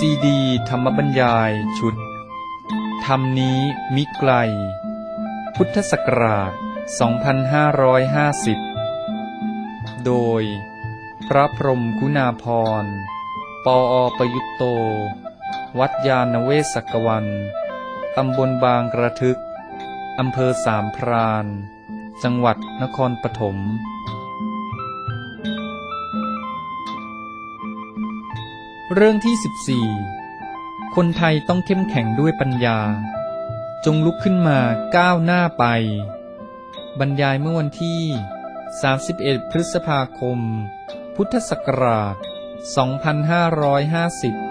ซีดีธรรมบรรยายชุดธรรมนี้มิไกลพุทธศักราช 2550 โดยพระพรหมคุณาภรณ์ ปอ.ประยุตโต วัดยานเวศกวัน ตำบลบางกระทึก อำเภอสามพราน จังหวัดนครปฐมเรื่องที่ 14 คนไทยต้องเข้มแข็งด้วยปัญญาจงลุกขึ้นมาก้าวหน้าไปบรรยายเมื่อวันที่ 31 พฤษภาคม พุทธศักราช 2550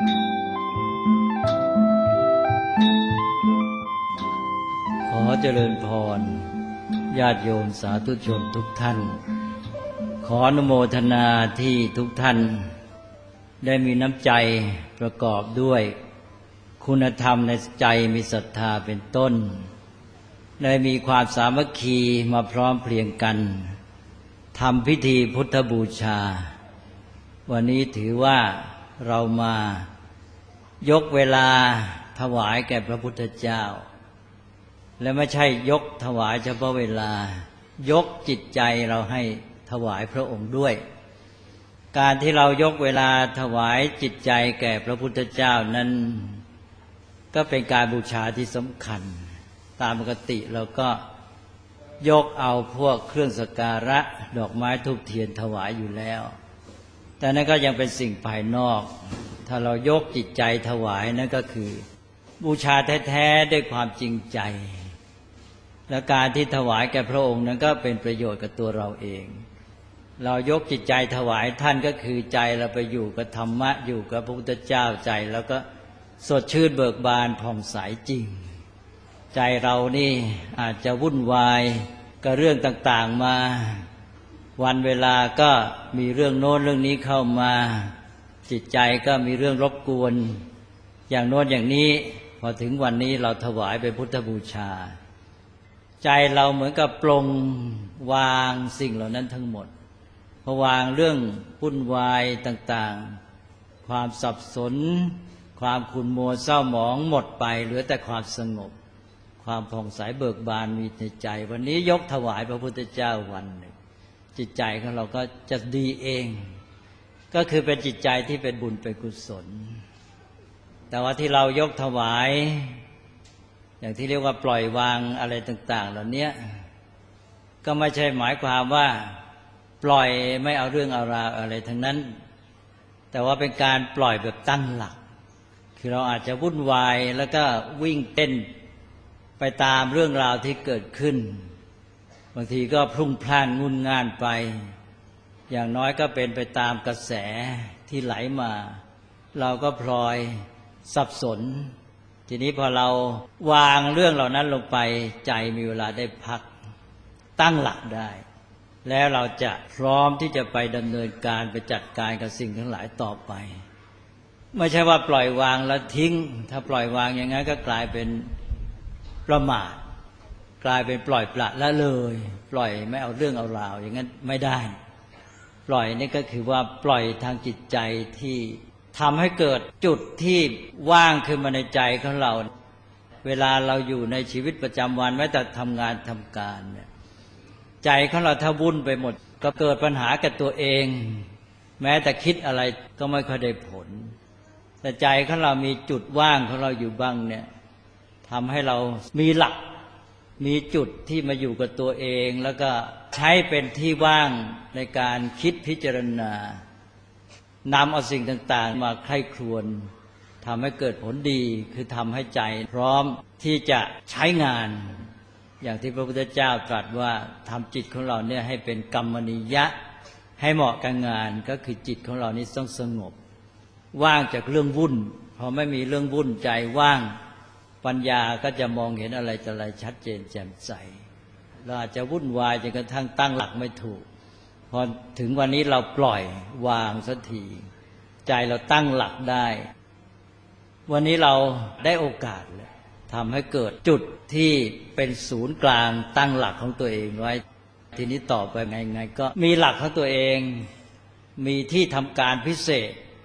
ขอเจริญพรญาติโยมสาธุชนทุกท่านขออนุโมทนาที่ทุกท่านได้มีน้ำใจประกอบด้วยคุณธรรมในใจมีศรัทธาเป็นต้นได้มีความสามัคคีมาพร้อมเพรียงกันทำพิธีพุทธบูชาวันนี้ถือว่าเรามายกเวลาถวายแก่พระพุทธเจ้าและไม่ใช่ยกถวายเฉพาะเวลายกจิตใจเราให้ถวายพระองค์ด้วยการที่เรายกเวลาถวายจิตใจแก่พระพุทธเจ้านั้นก็เป็นการบูชาที่สำคัญตามปกติเราก็ยกเอาพวกเครื่องสักการะดอกไม้ธูปเทียนถวายอยู่แล้วแต่นั่นก็ยังเป็นสิ่งภายนอกถ้าเรายกจิตใจถวายนั่นก็คือบูชาแท้ๆด้วยความจริงใจและการที่ถวายแก่พระองค์นั้นก็เป็นประโยชน์กับตัวเราเองเรายกจิตใจถวายท่านก็คือใจเราไปอยู่กับธรรมะอยู่กับพระพุทธเจ้าใจแล้วก็สดชื่นเบิกบานผ่องใสจริงใจเรานี่อาจจะวุ่นวายกับเรื่องต่างๆมาวันเวลาก็มีเรื่องโน้นเรื่องนี้เข้ามาจิตใจก็มีเรื่องรบกวนอย่างโน้นอย่างนี้พอถึงวันนี้เราถวายเป็นพุทธบูชาใจเราเหมือนกับปลงวางสิ่งเหล่านั้นทั้งหมดพอวางเรื่องวุ่นวายต่างๆความสับสนความขุ่นมัวเศร้าหมองหมดไปเหลือแต่ความสงบความผ่องใสเบิกบานมีในใจวันนี้ยกถวายพระพุทธเจ้าวันหนึ่งจิตใจของเราก็จะดีเองก็คือเป็นจิตใจที่เป็นบุญเป็นกุศลแต่ว่าที่เรายกถวายอย่างที่เรียกว่าปล่อยวางอะไรต่างๆเหล่านี้ก็ไม่ใช่หมายความว่าปล่อยไม่เอาเรื่องเอาราวอะไรทั้งนั้นแต่ว่าเป็นการปล่อยแบบตั้งหลักคือเราอาจจะวุ่นวายแล้วก็วิ่งเต้นไปตามเรื่องราวที่เกิดขึ้นบางทีก็พลุ่งพล่านงุนง่านไปอย่างน้อยก็เป็นไปตามกระแสที่ไหลมาเราก็พลอยสับสนทีนี้พอเราวางเรื่องเหล่านั้นลงไปใจมีเวลาได้พักตั้งหลักได้แล้วเราจะพร้อมที่จะไปดำเนินการไปจัดการกับสิ่งทั้งหลายต่อไปไม่ใช่ว่าปล่อยวางแล้วทิ้งถ้าปล่อยวางอย่างนั้นก็กลายเป็นประมาทกลายเป็นปล่อยปละละเลยปล่อยไม่เอาเรื่องเอาราวอย่างนั้นไม่ได้ปล่อยนี่ก็คือว่าปล่อยทางจิตใจที่ทำให้เกิดจุดที่ว่างขึ้นมาในใจของเราเวลาเราอยู่ในชีวิตประจำวันแม้แต่ทำงานทำการเนี่ยใจของเราถ้าวุ่นไปหมดก็เกิดปัญหากับตัวเองแม้แต่คิดอะไรก็ไม่ค่อยได้ผลแต่ใจของเรามีจุดว่างของเราอยู่บ้างเนี่ยทำให้เรามีหลักมีจุดที่มาอยู่กับตัวเองแล้วก็ใช้เป็นที่ว่างในการคิดพิจารณานำเอาสิ่งต่างๆมาใคร่ครวญทำให้เกิดผลดีคือทำให้ใจพร้อมที่จะใช้งานอย่างที่พระพุทธเจ้าตรัสว่าทำจิตของเราเนี่ยให้เป็นกัมมณียะให้เหมาะกับงานก็คือจิตของเรานี่ต้องสงบว่างจากเรื่องวุ่นพอไม่มีเรื่องวุ่นใจว่างปัญญาก็จะมองเห็นอะไรต่ออะไรชัดเจนแจ่มใสเราอาจจะวุ่นวายจนกระทั่งตั้งหลักไม่ถูกพอถึงวันนี้เราปล่อยวางสักทีใจเราตั้งหลักได้วันนี้เราได้โอกาสแล้วทำให้เกิดจุดที่เป็นศูนย์กลางตั้งหลักของตัวเองไว้ทีนี้ต่อไปไงก็มีหลักของตัวเองมีที่ทำการพิเศษ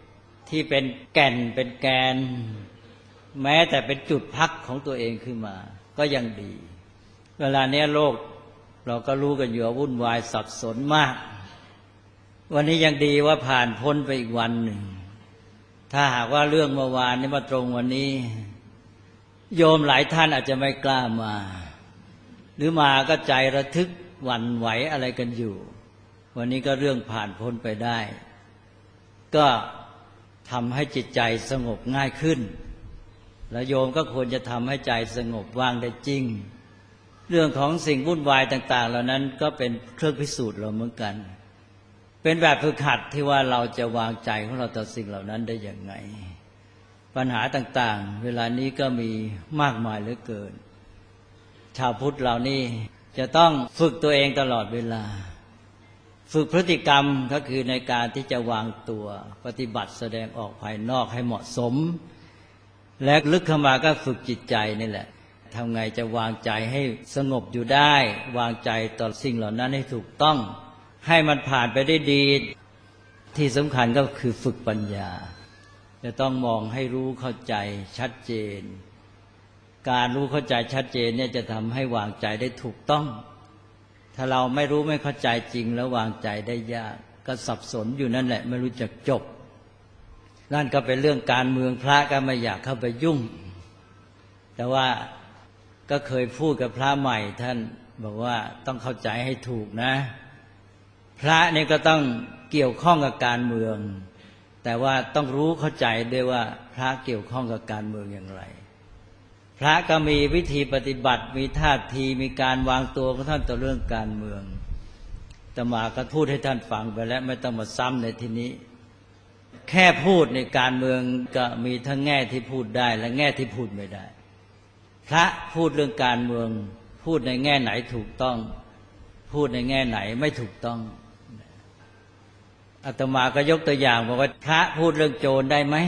ที่เป็นแก่นเป็นแกนแม้แต่เป็นจุดพักของตัวเองขึ้นมาก็ยังดี เวลาเนี้ยโลกเราก็รู้กันอยู่ว่าวุ่นวายสับสนมากวันนี้ยังดีว่าผ่านพ้นไปอีกวันหนึ่งถ้าหากว่าเรื่องเมื่อวานนี้มาตรงวันนี้โยมหลายท่านอาจจะไม่กล้ามาหรือมาก็ใจระทึกหวั่นไหวอะไรกันอยู่วันนี้ก็เรื่องผ่านพ้นไปได้ก็ทำให้จิตใจสงบง่ายขึ้นแล้วโยมก็ควรจะทำให้ใจสงบว่างได้จริงเรื่องของสิ่งวุ่นวายต่างๆเหล่านั้นก็เป็นเครื่องพิสูจน์เราเหมือนกันเป็นแบบฝึกหัดที่ว่าเราจะวางใจของเราต่อสิ่งเหล่านั้นได้อย่างไงปัญหาต่างๆเวลานี้ก็มีมากมายเหลือเกินชาวพุทธเรานี่จะต้องฝึกตัวเองตลอดเวลาฝึกพฤติกรรมก็คือในการที่จะวางตัวปฏิบัติแสดงออกภายนอกให้เหมาะสมและลึกเข้ามาก็ฝึกจิตใจนี่แหละทำไงจะวางใจให้สงบอยู่ได้วางใจต่อสิ่งเหล่านั้นให้ถูกต้องให้มันผ่านไปได้ดีที่สำคัญก็คือฝึกปัญญาจะต้องมองให้รู้เข้าใจชัดเจนการรู้เข้าใจชัดเจนเนี่ยจะทำให้วางใจได้ถูกต้องถ้าเราไม่รู้ไม่เข้าใจจริงแล้ววางใจได้ยากก็สับสนอยู่นั่นแหละไม่รู้จักจบนั่นก็เป็นเรื่องการเมืองพระก็ไม่อยากเข้าไปยุ่งแต่ว่าก็เคยพูดกับพระใหม่ท่านบอกว่าต้องเข้าใจให้ถูกนะพระนี่ก็ต้องเกี่ยวข้องกับการเมืองแต่ว่าต้องรู้เข้าใจด้วยว่าพระเกี่ยวข้องกับการเมืองอย่างไรพระก็มีวิธีปฏิบัติมีท่าทีมีการวางตัวของท่านต่อเรื่องการเมืองอาตมาก็พูดให้ท่านฟังไปแล้วไม่ต้องมาซ้ำในที่นี้แค่พูดในการเมืองก็มีทั้งแง่ที่พูดได้และแง่ที่พูดไม่ได้พระพูดเรื่องการเมืองพูดในแง่ไหนถูกต้องพูดในแง่ไหนไม่ถูกต้องอาตมาก็ยกตัวอย่างบอกว่าพระพูดเรื่องโจรได้ไหม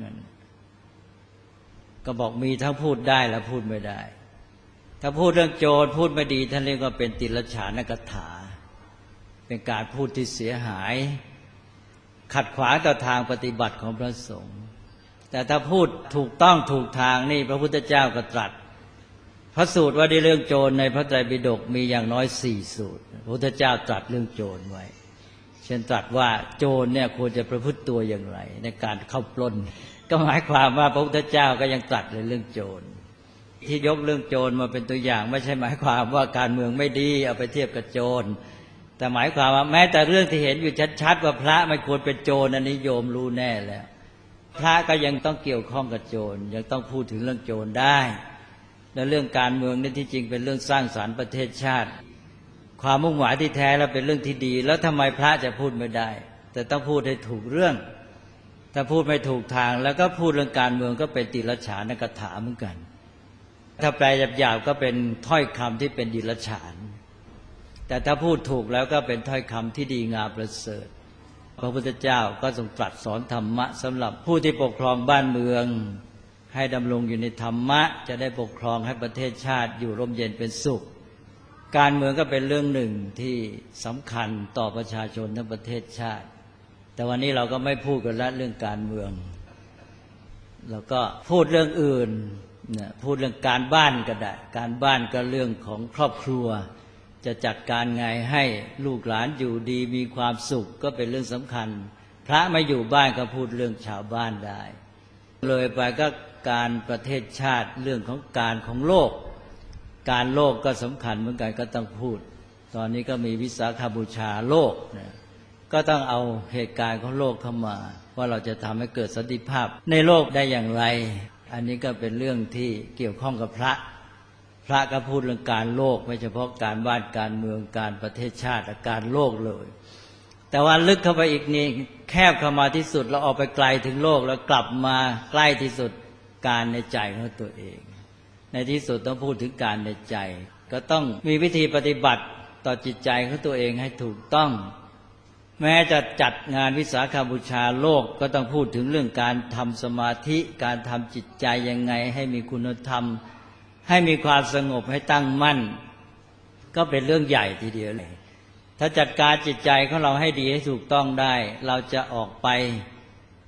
ก็บอกมีทั้งพูดได้และพูดไม่ได้ถ้าพูดเรื่องโจรพูดไม่ดีท่านเรียกว่าเป็นติลฉานกถาเป็นการพูดที่เสียหายขัดขวางต่อทางปฏิบัติของพระสงฆ์แต่ถ้าพูดถูกต้องถูกทางนี่พระพุทธเจ้าก็ตรัสพระสูตรว่าในเรื่องโจรในพระไตรปิฎกมีอย่างน้อย4สูตรพระพุทธเจ้าตรัสเรื่องโจรไว้เช่นตรัสว่าโจรเนี่ยควรจะประพฤติตัวอย่างไรในการเข้าปล้นก็หมายความว่าพระพุทธเจ้าก็ยังตรัสเลยเรื่องโจรที่ยกเรื่องโจรมาเป็นตัวอย่างไม่ใช่หมายความว่าการเมืองไม่ดีเอาไปเทียบกับโจรแต่หมายความว่าแม้แต่เรื่องที่เห็นอยู่ชัดๆว่าพระไม่ควรเป็นโจรอันนี้โยมรู้แน่แล้วพระก็ยังต้องเกี่ยวข้องกับโจรยังต้องพูดถึงเรื่องโจรได้และเรื่องการเมืองนี่ที่จริงเป็นเรื่องสร้างสรรค์ประเทศชาติความมุ่งหมายที่แท้แล้วเป็นเรื่องที่ดีแล้วทำไมพระจะพูดไม่ได้แต่ต้องพูดให้ถูกเรื่องถ้าพูดไม่ถูกทางแล้วก็พูดเรื่องการเมืองก็เป็นติลฉานกถาเหมือนกันถ้าแปลหยาบๆก็เป็นถ้อยคำที่เป็นดิลฉานแต่ถ้าพูดถูกแล้วก็เป็นถ้อยคำที่ดีงามประเสริฐพระพุทธเจ้าก็ทรงตรัสสอนธรรมะสำหรับผู้ที่ปกครองบ้านเมืองให้ดำรงอยู่ในธรรมะจะได้ปกครองให้ประเทศชาติอยู่ร่มเย็นเป็นสุขการเมืองก็เป็นเรื่องหนึ่งที่สำคัญต่อประชาชนทั้งประเทศชาติแต่วันนี้เราก็ไม่พูดกันละเรื่องการเมืองเราก็พูดเรื่องอื่นพูดเรื่องการบ้านก็ได้การบ้านก็เรื่องของครอบครัวจะจัดการไงให้ลูกหลานอยู่ดีมีความสุขก็เป็นเรื่องสำคัญพระไม่อยู่บ้านก็พูดเรื่องชาวบ้านได้เลยไปก็การประเทศชาติเรื่องของการของโลกการโลกก็สำคัญเหมือนกันก็ต้องพูดตอนนี้ก็มีวิสาขบูชาโลกก็ต้องเอาเหตุการณ์ของโลกเข้ามาว่าเราจะทำให้เกิดสันติภาพในโลกได้อย่างไรอันนี้ก็เป็นเรื่องที่เกี่ยวข้องกับพระก็พูดเรื่องการโลกไม่เฉพาะการบ้านการเมืองการประเทศชาติการโลกเลยแต่ว่าลึกเข้าไปอีกนี่แคบเข้ามาที่สุดเราออกไปไกลถึงโลกแล้วกลับมาใกล้ที่สุดการในใจของตัวเองในที่สุดต้องพูดถึงการในใจก็ต้องมีวิธีปฏิบัติต่อจิตใจของตัวเองให้ถูกต้องแม้จะจัดงานวิสาขบูชาโลกก็ต้องพูดถึงเรื่องการทำสมาธิการทำจิตใจยังไงให้มีคุณธรรมให้มีความสงบให้ตั้งมั่นก็เป็นเรื่องใหญ่ทีเดียวเลยถ้าจัดการจิตใจของเราให้ดีให้ถูกต้องได้เราจะออกไป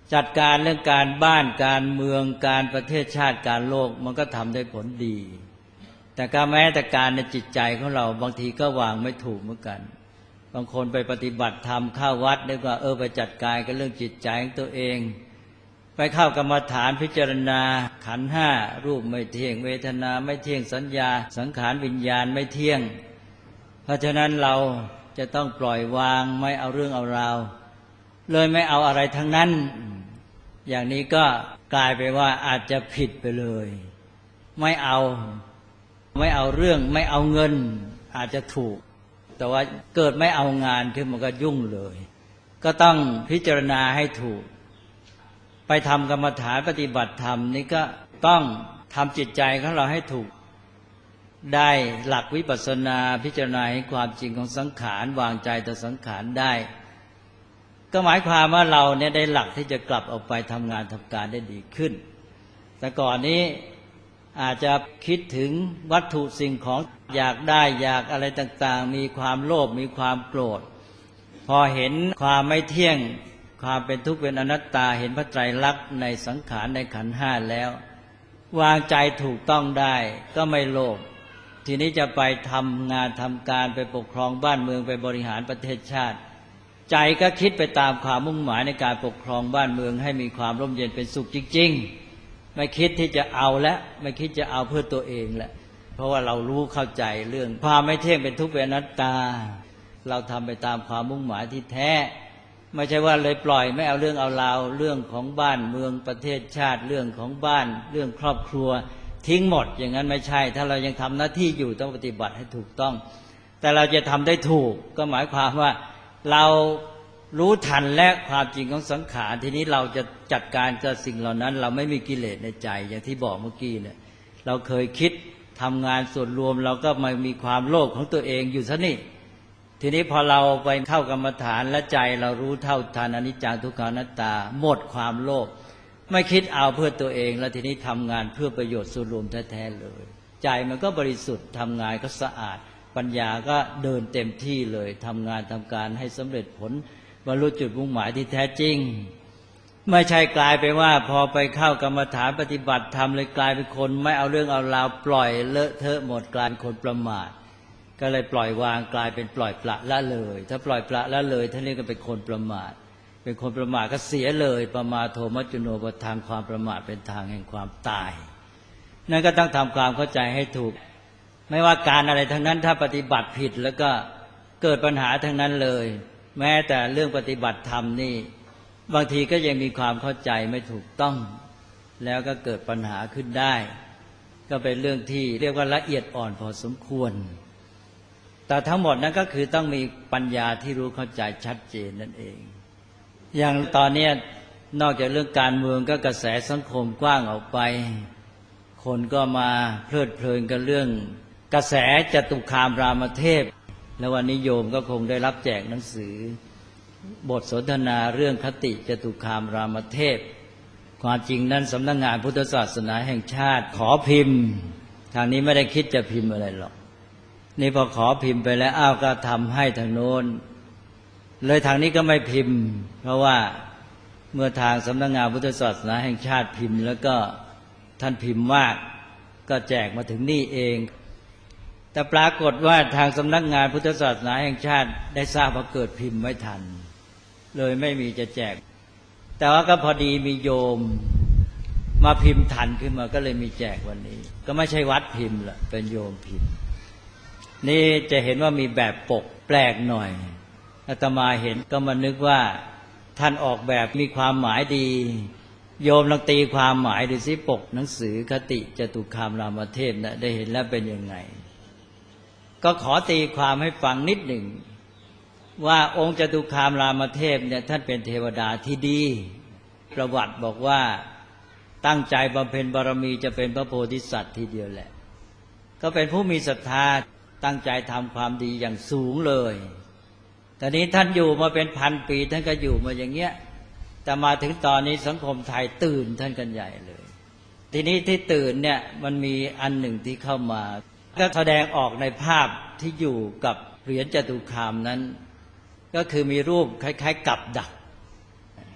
จัดการเรื่องการบ้านการเมืองการประเทศชาติการโลกมันก็ทำได้ผลดีแต่การแม้แต่การในจิตใจของเราบางทีก็วางไม่ถูกเหมือนกันบางคนไปปฏิบัติธรรมเข้าวัดนึกว่าไปจัดการกับเรื่องจิตใจของตัวเองไปเข้ากรรมฐานพิจารณาขันธ์ห้ารูปไม่เที่ยงเวทนาไม่เที่ยงสัญญาสังขารวิญญาณไม่เที่ยงเพราะฉะนั้นเราจะต้องปล่อยวางไม่เอาเรื่องเอาราวเลยไม่เอาอะไรทั้งนั้นอย่างนี้ก็กลายไปว่าอาจจะผิดไปเลยไม่เอาเรื่องไม่เอาเงินอาจจะถูกแต่ว่าเกิดไม่เอางานขึ้นมันก็ยุ่งเลยก็ต้องพิจารณาให้ถูกไปทำกรรมฐานปฏิบัติธรรมนี่ก็ต้องทำจิตใจของเราให้ถูกได้หลักวิปัสสนาพิจารณาให้ความจริงของสังขารวางใจต่อสังขารได้ก็หมายความว่าเราเนี่ยได้หลักที่จะกลับออกไปทำงานทำการได้ดีขึ้นแต่ก่อนนี้อาจจะคิดถึงวัตถุสิ่งของอยากได้อยากอะไรต่างๆมีความโลภมีความโกรธพอเห็นความไม่เที่ยงความเป็นทุกข์เป็นอนัตตาเห็นพระไตรลักษณ์ในสังขารในขันธ์ห้าแล้ววางใจถูกต้องได้ก็ไม่โลภทีนี้จะไปทำงานทำการไปปกครองบ้านเมืองไปบริหารประเทศชาติใจก็คิดไปตามความมุ่งหมายในการปกครองบ้านเมืองให้มีความร่มเย็นเป็นสุขจริงๆไม่คิดที่จะเอาและไม่คิดจะเอาเพื่อตัวเองแหละเพราะว่าเรารู้เข้าใจเรื่องความไม่เที่ยงเป็นทุกข์เป็นอนัตตาเราทำไปตามความมุ่งหมายที่แท้ไม่ใช่ว่าเลยปล่อยไม่เอาเรื่องเอาราวเรื่องของบ้านเมืองประเทศชาติเรื่องของบ้านเรื่องครอบครัวทิ้งหมดอย่างนั้นไม่ใช่ถ้าเรายังทำหน้าที่อยู่ต้องปฏิบัติให้ถูกต้องแต่เราจะทำได้ถูกก็หมายความว่าเรารู้ทันและความจริงของสังขารทีนี้เราจะจัดการกับสิ่งเหล่านั้นเราไม่มีกิเลสในใจอย่างที่บอกเมื่อกี้เนี่ยเราเคยคิดทำงานส่วนรวมเราก็มามีความโลภของตัวเองอยู่ซะนี่ทีนี้พอเราไปเข้ากรรมฐานและใจเรารู้เท่าทันอนิจจังทุกขังอนัตตาหมดความโลภไม่คิดเอาเพื่อตัวเองแล้วทีนี้ทำงานเพื่อประโยชน์ส่วนรวมแท้ๆเลยใจมันก็บริสุทธิ์ทำงานก็สะอาดปัญญาก็เดินเต็มที่เลยทำงานทำการให้สำเร็จผลบรรลุจุดมุ่งหมายที่แท้จริงไม่ใช่กลายไปว่าพอไปเข้ากรรมฐานปฏิบัติธรรมเลยกลายเป็นคนไม่เอาเรื่องเอาราวปล่อยเลอะเทอะหมดกลายเป็นคนประมาทก็เลยปล่อยวางกลายเป็นปล่อยปละละเลยถ้าปล่อยปละละเลยท่านเรียกว่าเป็นคนประมาทเป็นคนประมาทก็เสียเลยประมาทโทมัจจุโนปทางความประมาทเป็นทางแห่งความตายนั่นก็ต้องทำความเข้าใจให้ถูกไม่ว่าการอะไรทั้งนั้นถ้าปฏิบัติผิดแล้วก็เกิดปัญหาทั้งนั้นเลยแม้แต่เรื่องปฏิบัติธรรมนี่บางทีก็ยังมีความเข้าใจไม่ถูกต้องแล้วก็เกิดปัญหาขึ้นได้ก็เป็นเรื่องที่เรียกว่าละเอียดอ่อนพอสมควรแต่ทั้งหมดนั้นก็คือต้องมีปัญญาที่รู้เข้าใจชัดเจนนั่นเองอย่างตอนนี้นอกจากเรื่องการเมืองก็กระแสสังคมกว้างออกไปคนก็มาเพลิดเพลินกับเรื่องกระแสจตุคามรามเทพแล้ววันนี้โยมก็คงได้รับแจกหนังสือบทสนทนาเรื่องคติจตุคามรามเทพความจริงนั้นสำนักงานพุทธศาสนาแห่งชาติขอพิมพ์ทางนี้ไม่ได้คิดจะพิมพ์อะไรหรอกนี่พอขอพิมพ์ไปแล้วก็ทำให้ทางโน้นเลยทางนี้ก็ไม่พิมพ์เพราะว่าเมื่อทางสำนักงานพุทธศาสนาแห่งชาติพิมพ์แล้วก็ท่านพิมพ์มากก็แจกมาถึงนี่เองแต่ปรากฏว่าทางสำนักงานพุทธศาสนาแห่งชาติได้ทราบว่าเกิดพิมพ์ไม่ทันเลยไม่มีจะแจกแต่ว่าก็พอดีมีโยมมาพิมพ์ทันขึ้นมาก็เลยมีแจกวันนี้ก็ไม่ใช่วัดพิมพ์ละเป็นโยมพิมพ์นี่จะเห็นว่ามีแบบปกแปลกหน่อยอาตมาเห็นก็มานึกว่าท่านออกแบบมีความหมายดีโยมลองตีความหมายดูสิปกหนังสือคติจตุคามรามเทพนะได้เห็นแล้วเป็นยังไงก็ขอตีความให้ฟังนิดหนึ่งว่าองค์จตุคามรามเทพเนี่ยท่านเป็นเทวดาที่ดีประวัติบอกว่าตั้งใจบำเพ็ญบารมีจะเป็นพระโพธิสัตว์ทีเดียวแหละก็เป็นผู้มีศรัทธาตั้งใจทำความดีอย่างสูงเลยแต่นี้ท่านอยู่มาเป็นพันปีท่านก็อยู่มาอย่างเงี้ยแต่มาถึงตอนนี้สังคมไทยตื่นท่านกันใหญ่เลยทีนี้ที่ตื่นเนี่ยมันมีอันหนึ่งที่เข้ามาก็แสดงออกในภาพที่อยู่กับเหรียญจตุคามนั้นก็คือมีรูปคล้ายๆกับดัก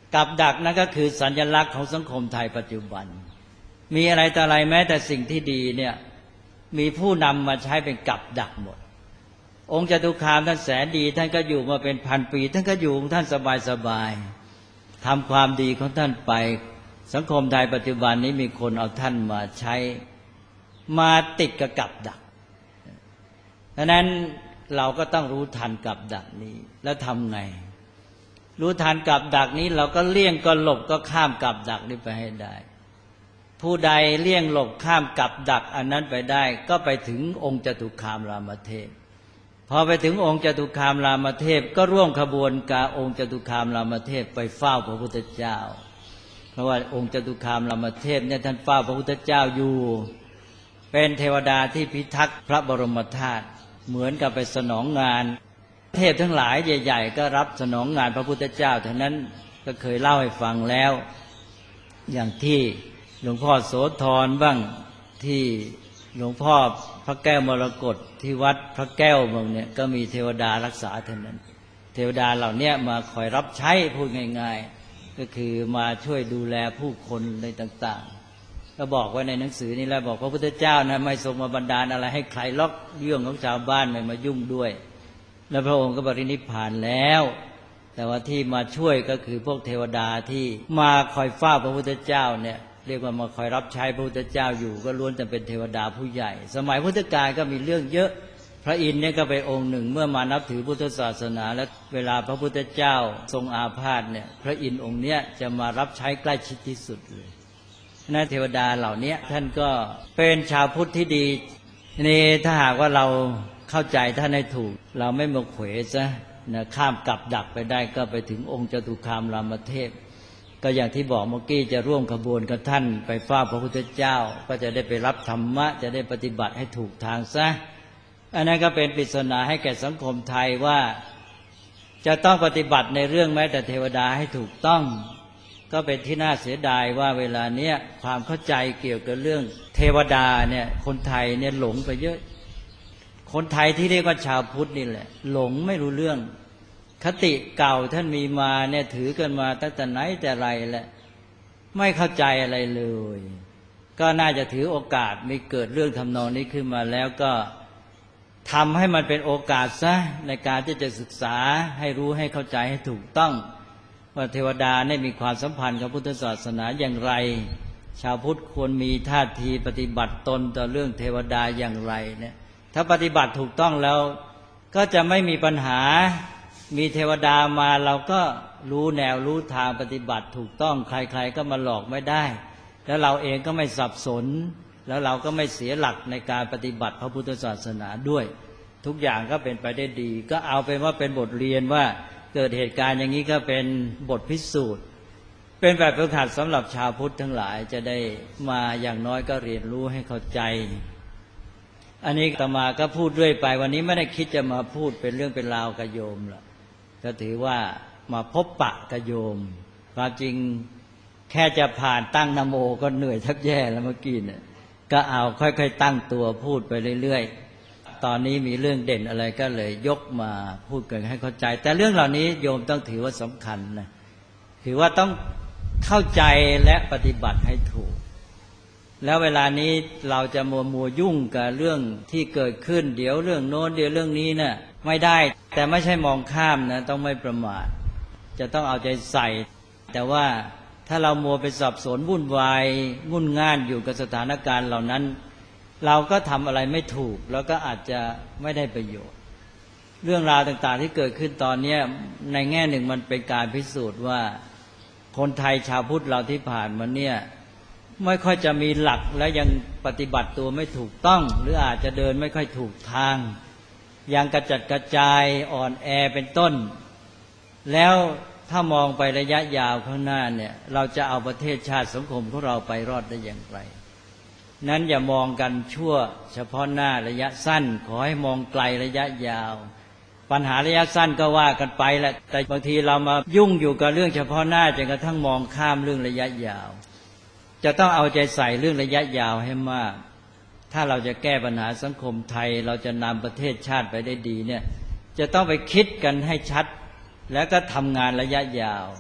กับดักนั่นก็คือสัญลักษณ์ของสังคมไทยปัจจุบันมีอะไรต่ออะไรแม้แต่สิ่งที่ดีเนี่ยมีผู้นำมาใช้เป็นกับดักหมดองค์จตุคามท่านแสนดีท่านก็อยู่มาเป็นพันปีท่านก็อยู่ของท่านสบายๆทำความดีของท่านไปสังคมไทยปัจจุบันนี้มีคนเอาท่านมาใช้มาติดกับดักดังนั้นเราก็ต้องรู้ทันกับดักนี้แล้วทำไงรู้ทันกับดักนี้เราก็เลี่ยงก็หลบก็ข้ามกับดักนี้ไปให้ได้ผู้ใดเลี่ยงหลบข้ามกับดักอันนั้นไปได้ก็ไปถึงองค์จตุคามรามเทพพอไปถึงองค์จตุคามรามเทพก็ร่วมขบวนการองค์จตุคามรามเทพไปเฝ้าพระพุทธเจ้าเพราะว่าองค์จตุคามรามเทพเนี่ยท่านเฝ้าพระพุทธเจ้าอยู่เป็นเทวดาที่พิทักษ์พระบรมธาตุเหมือนกับไปสนองงานเทพทั้งหลายใหญ่ๆก็รับสนองงานพระพุทธเจ้าทั้งนั้นก็เคยเล่าให้ฟังแล้วอย่างที่หลวงพ่อโสธรบ้างที่หลวงพ่อพระแก้วมรกตที่วัดพระแก้วบางเนี่ยก็มีเทวดารักษาเท่านั้นเทวดาเหล่านี้มาคอยรับใช้พูดง่ายๆก็คือมาช่วยดูแลผู้คนในต่างๆก็บอกไว้ในหนังสือนี่แหละบอกพระพุทธเจ้านะไม่ทรงมาบันดาลอะไรให้ใครล็อกเรื่องของชาวบ้านไม่มายุ่งด้วยแล้วพระองค์ก็บรินิพพานแล้วแต่ว่าที่มาช่วยก็คือพวกเทวดาที่มาคอยเฝ้าพระพุทธเจ้าเนี่ยเรียกว่ามาคอยรับใช้พระพุทธเจ้าอยู่ก็ล้วนแต่เป็นเทวดาผู้ใหญ่สมัยพุทธกาลก็มีเรื่องเยอะพระอินทร์เนี่ยก็เป็นองค์หนึ่งเมื่อมานับถือพุทธศาสนาและเวลาพระพุทธเจ้าทรงอาพาธเนี่ยพระอินทร์องค์เนี้ยจะมารับใช้ใกล้ชิดที่สุดเลยนั่นเทวดาเหล่านี้ท่านก็เป็นชาวพุทธที่ดีนี่ถ้าหากว่าเราเข้าใจท่านให้ถูกเราไม่มาเขวซะนะข้ามกับดักไปได้ก็ไปถึงองค์จตุคามรามเทพก็อย่างที่บอกเมื่อกี้จะร่วมขบวนกับท่านไปเฝ้าพระพุทธเจ้าก็จะได้ไปรับธรรมะจะได้ปฏิบัติให้ถูกทางซะอันนั้นก็เป็นปริศนาให้แก่สังคมไทยว่าจะต้องปฏิบัติในเรื่องแม้แต่เทวดาให้ถูกต้องก็เป็นที่น่าเสียดายว่าเวลาเนี้ยความเข้าใจเกี่ยวกับเรื่องเทวดาเนี่ยคนไทยเนี่ยหลงไปเยอะคนไทยที่เรียกว่าชาวพุทธนี่แหละหลงไม่รู้เรื่องคติเก่าท่านมีมาเนี่ยถือกันมาตั้งแต่ไหนแต่ไรแหละไม่เข้าใจอะไรเลยก็น่าจะถือโอกาสมีเกิดเรื่องทำนองนี้ขึ้นมาแล้วก็ทำให้มันเป็นโอกาสซะในการที่จะศึกษาให้รู้ให้เข้าใจให้ถูกต้องว่าเทวดาเนี่ยมีความสัมพันธ์กับพุทธศาสนาอย่างไรชาวพุทธควรมีท่าทีปฏิบัติตนต่อเรื่องเทวดาอย่างไรเนี่ยถ้าปฏิบัติถูกต้องแล้วก็จะไม่มีปัญหามีเทวดามาเราก็รู้แนวรู้ทางปฏิบัติถูกต้องใครๆก็มาหลอกไม่ได้แล้วเราเองก็ไม่สับสนแล้วเราก็ไม่เสียหลักในการปฏิบัติพระพุทธศาสนาด้วยทุกอย่างก็เป็นไปได้ดีก็เอาเป็นว่าเป็นบทเรียนว่าเกิดเหตุการณ์อย่างนี้ก็เป็นบทพิสูจน์เป็นแบบฝึกหัดสำหรับชาวพุทธทั้งหลายจะได้มาอย่างน้อยก็เรียนรู้ให้เข้าใจอันนี้อาตมาก็พูดเรื่อยไปวันนี้ไม่ได้คิดจะมาพูดเป็นเรื่องเป็นราวกับโยมหรอกก็ถือว่ามาพบปะกับโยมความจริงแค่จะผ่านตั้งนะโมก็เหนื่อยแทบแย่แล้วเมื่อกี้เนี่ยก็เอาค่อยๆตั้งตัวพูดไปเรื่อยๆตอนนี้มีเรื่องเด่นอะไรก็เลยยกมาพูดกันให้เข้าใจแต่เรื่องเหล่านี้โยมต้องถือว่าสำคัญนะถือว่าต้องเข้าใจและปฏิบัติให้ถูกแล้วเวลานี้เราจะมัวยุ่งกับเรื่องที่เกิดขึ้นเดี๋ยวเรื่องโน้นเดี๋ยวเรื่องนี้น่ะไม่ได้แต่ไม่ใช่มองข้ามนะต้องไม่ประมาทจะต้องเอาใจใส่แต่ว่าถ้าเรามัวไปสับสนวุ่นวายงุ่นง่านอยู่กับสถานการณ์เหล่านั้นเราก็ทำอะไรไม่ถูกแล้วก็อาจจะไม่ได้ประโยชน์เรื่องราวต่างๆที่เกิดขึ้นตอนนี้ในแง่หนึ่งมันเป็นการพิสูจน์ว่าคนไทยชาวพุทธเราที่ผ่านมาเนี่ยไม่ค่อยจะมีหลักและยังปฏิบัติตัวไม่ถูกต้องหรืออาจจะเดินไม่ค่อยถูกทางยังกระจัดกระจายอ่อนแอเป็นต้นแล้วถ้ามองไประยะยาวข้างหน้าเนี่ยเราจะเอาประเทศชาติสังคมของเราไปรอดได้อย่างไรนั้นอย่ามองกันชั่วเฉพาะหน้าระยะสั้นขอให้มองไกลระยะยาวปัญหาระยะสั้นก็ว่ากันไปแหละแต่บางทีเรามายุ่งอยู่กับเรื่องเฉพาะหน้าจนกระทั่งมองข้ามเรื่องระยะยาวจะต้องเอาใจใส่เรื่องระยะยาวให้มากถ้าเราจะแก้ปัญหาสังคมไทยเราจะนำประเทศชาติไปได้ดีเนี่ยจะต้องไปคิดกันให้ชัดแล้วก็ทำงานระยะยาว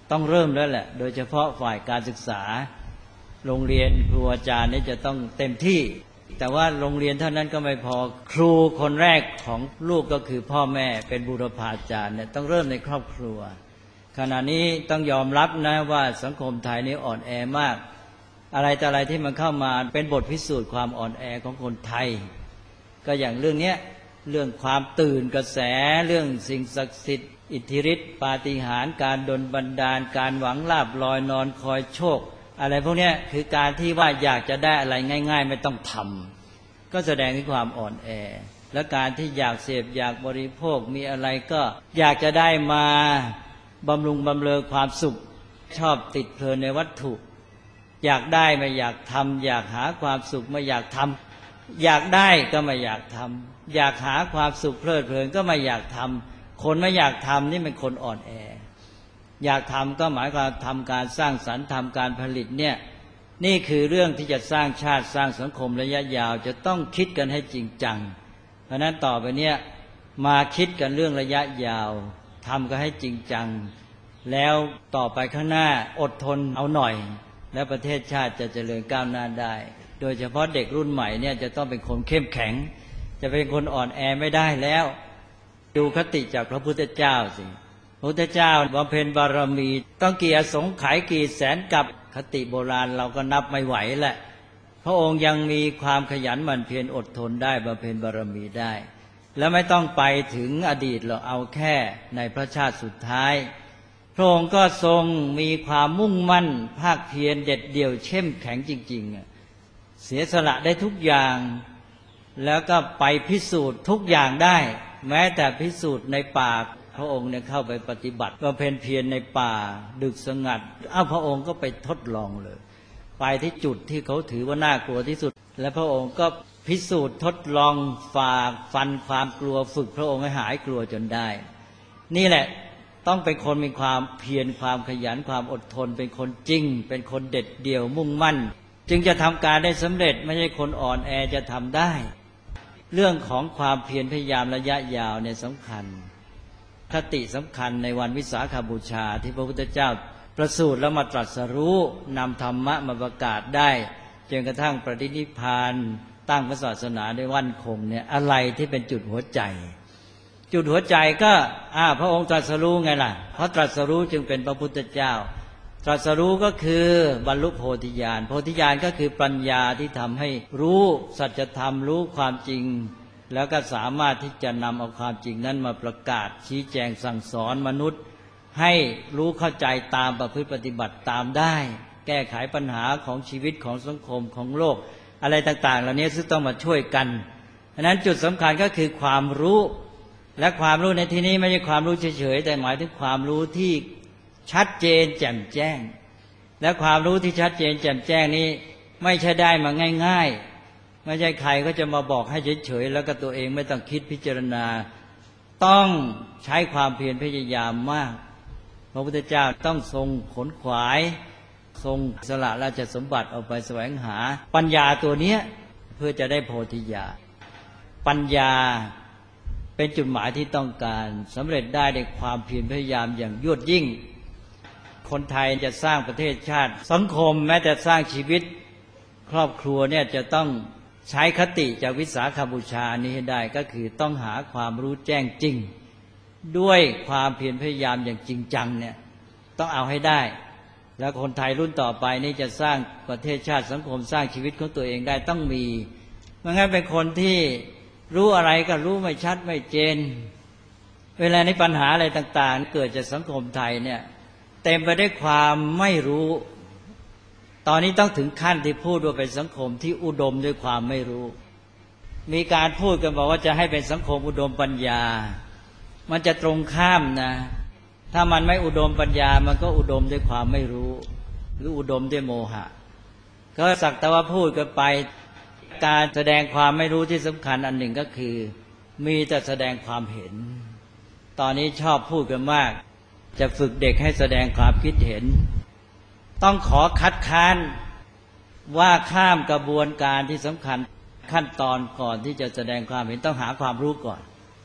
ต้องเริ่มแล้วแหละโดยเฉพาะฝ่ายการศึกษาโรงเรียนครูอาจารย์นี่จะต้องเต็มที่แต่ว่าโรงเรียนเท่านั้นก็ไม่พอครูคนแรกของลูกก็คือพ่อแม่เป็นบุรพาจารย์เนี่ยต้องเริ่มในครอบครัวขณะนี้ต้องยอมรับนะว่าสังคมไทยนี้อ่อนแอมากอะไรแต่อะไรที่มันเข้ามาเป็นบทพิสูจน์ความอ่อนแอของคนไทยก็อย่างเรื่องนี้เรื่องความตื่นกระแสเรื่องสิ่งศักดิ์สิทธิ์อิทธิฤทธิปาฏิหาริย์การดลบันดาลการหวังลาภลอยนอนคอยโชคอะไรพวกนี้คือการที่ว่าอยากจะได้อะไรง่ายๆไม่ต้องทำก็แสดงถึงความอ่อนแอและการที่อยากเสพอยากบริโภคมีอะไรก็อยากจะได้มาบำรุงบำเรอความสุขชอบติดเพลินในวัตถุอยากได้ไม่อยากทำอยากหาความสุขไม่อยากทำอยากได้ก็ไม่อยากทำอยากหาความสุขเพลิดเพลินก็ไม่อยากทำคนไม่อยากทำนี่เป็นคนอ่อนแออยากทำก็หมายความทำการสร้างสรรค์ทำการผลิตเนี่ยนี่คือเรื่องที่จะสร้างชาติสร้างสังคมระยะยาวจะต้องคิดกันให้จริงจังเพราะนั้นต่อไปเนี่ยมาคิดกันเรื่องระยะยาวทำกันให้จริงจังแล้วต่อไปข้างหน้าอดทนเอาหน่อยและประเทศชาติจะเจริญก้าวหน้าได้โดยเฉพาะเด็กรุ่นใหม่เนี่ยจะต้องเป็นคนเข้มแข็งจะเป็นคนอ่อนแอไม่ได้แล้วดูคติจากพระพุทธเจ้าสิพระพุทธเจ้าบำเพ็ญบารมีต้องกี่อสงไขยกี่แสนกับคติโบราณเราก็นับไม่ไหวแหละพระองค์ยังมีความขยันหมั่นเพียรอดทนได้บำเพ็ญบารมีได้แล้วไม่ต้องไปถึงอดีตเราเอาแค่ในพระชาติสุดท้ายพระองค์ก็ทรงมีความมุ่งมั่นภาคเพียรเด็ดเดี่ยวเข้มแข็งจริงๆเสียสละได้ทุกอย่างแล้วก็ไปพิสูจน์ทุกอย่างได้แม้แต่พิสูจน์ในป่าพระองค์เนี่ยเข้าไปปฏิบัติบำเพ็ญเพียรในป่าดึกสงัดพระองค์ก็ไปทดลองเลยไปที่จุดที่เขาถือว่าน่ากลัวที่สุดและพระองค์ก็พิสูจน์ทดลองฝ่าฟันความกลัวฝึกพระองค์ให้หายกลัวจนได้นี่แหละต้องเป็นคนมีความเพียรความขยันความอดทนเป็นคนจริงเป็นคนเด็ดเดี่ยวมุ่งมั่นจึงจะทำการได้สำเร็จไม่ใช่คนอ่อนแอจะทำได้เรื่องของความเพียรพยายามระยะยาวเนี่ยสำคัญคติสำคัญในวันวิสาขบูชาที่พระพุทธเจ้าประสูติแล้วมาตรัสรู้นำธรรมะมาประกาศได้จนกระทั่งปรินิพพานตั้งพระศาสนาได้มั่นคงเนี่ยอะไรที่เป็นจุดหัวใจจุดหัวใจก็พระองค์ตรัสรู้ไงล่ะเพราะตรัสรู้จึงเป็นพระพุทธเจ้าตรัสรู้ก็คือบรรลุโพธิญาณโพธิญาณก็คือปัญญาที่ทำให้รู้สัจธรรมรู้ความจริงแล้วก็สามารถที่จะนำเอาความจริงนั้นมาประกาศชี้แจงสั่งสอนมนุษย์ให้รู้เข้าใจตามประพฤติปฏิบัติตามได้แก้ไขปัญหาของชีวิตของสังคมของโลกอะไรต่างๆเหล่านี้ซึ่งต้องมาช่วยกันฉะนั้นจุดสำคัญก็คือความรู้และความรู้ในที่นี้ไม่ใช่ความรู้เฉยๆแต่หมายถึงความรู้ที่ชัดเจนแจ่มแจ้งและความรู้ที่ชัดเจนแจ่มแจ้งนี้ไม่ใช่ได้มาง่ายๆไม่ใช่ใครก็จะมาบอกให้เฉยๆแล้วก็ตัวเองไม่ต้องคิดพิจารณาต้องใช้ความเพียรพยายามมากพระพุทธเจ้าต้องทรงขนขวายทรงสละราชสมบัติเอาไปแสวงหาปัญญาตัวเนี้ยเพื่อจะได้โพธิญาณปัญญาเป็นจุดหมายที่ต้องการสำเร็จได้ด้วยความเพียรพยายามอย่างยวดยิ่งคนไทยจะสร้างประเทศชาติสังคมแม้แต่สร้างชีวิตครอบครัวเนี่ยจะต้องใช้คติจากวิสาขบูชานี้ให้ได้ก็คือต้องหาความรู้แจ้งจริงด้วยความเพียรพยายามอย่างจริงจังเนี่ยต้องเอาให้ได้แล้วคนไทยรุ่นต่อไปนี่จะสร้างประเทศชาติสังคมสร้างชีวิตของตัวเองได้ต้องมีไม่งั้นเป็นคนที่รู้อะไรก็รู้ไม่ชัดไม่เจนเวลาในปัญหาอะไรต่างๆเกิดจากสังคมไทยเนี่ยเต็มไปด้วยความไม่รู้ตอนนี้ต้องถึงขั้นที่พูดว่าเป็นสังคมที่อุดมด้วยความไม่รู้มีการพูดกันบอกว่าจะให้เป็นสังคมอุดมปัญญามันจะตรงข้ามนะถ้ามันไม่อุดมปัญญามันก็อุดมด้วยความไม่รู้หรืออุดมด้วยโมหะก็สักแต่ว่าพูดกันไปการแสดงความไม่รู้ที่สำคัญอันหนึ่งก็คือมีแต่แสดงความเห็นตอนนี้ชอบพูดกันมากจะฝึกเด็กให้แสดงความคิดเห็นต้องขอคัดค้านว่าข้ามกระบวนการที่สำคัญขั้นตอนก่อนที่จะแสดงความเห็นต้องหาความรู้ก่อน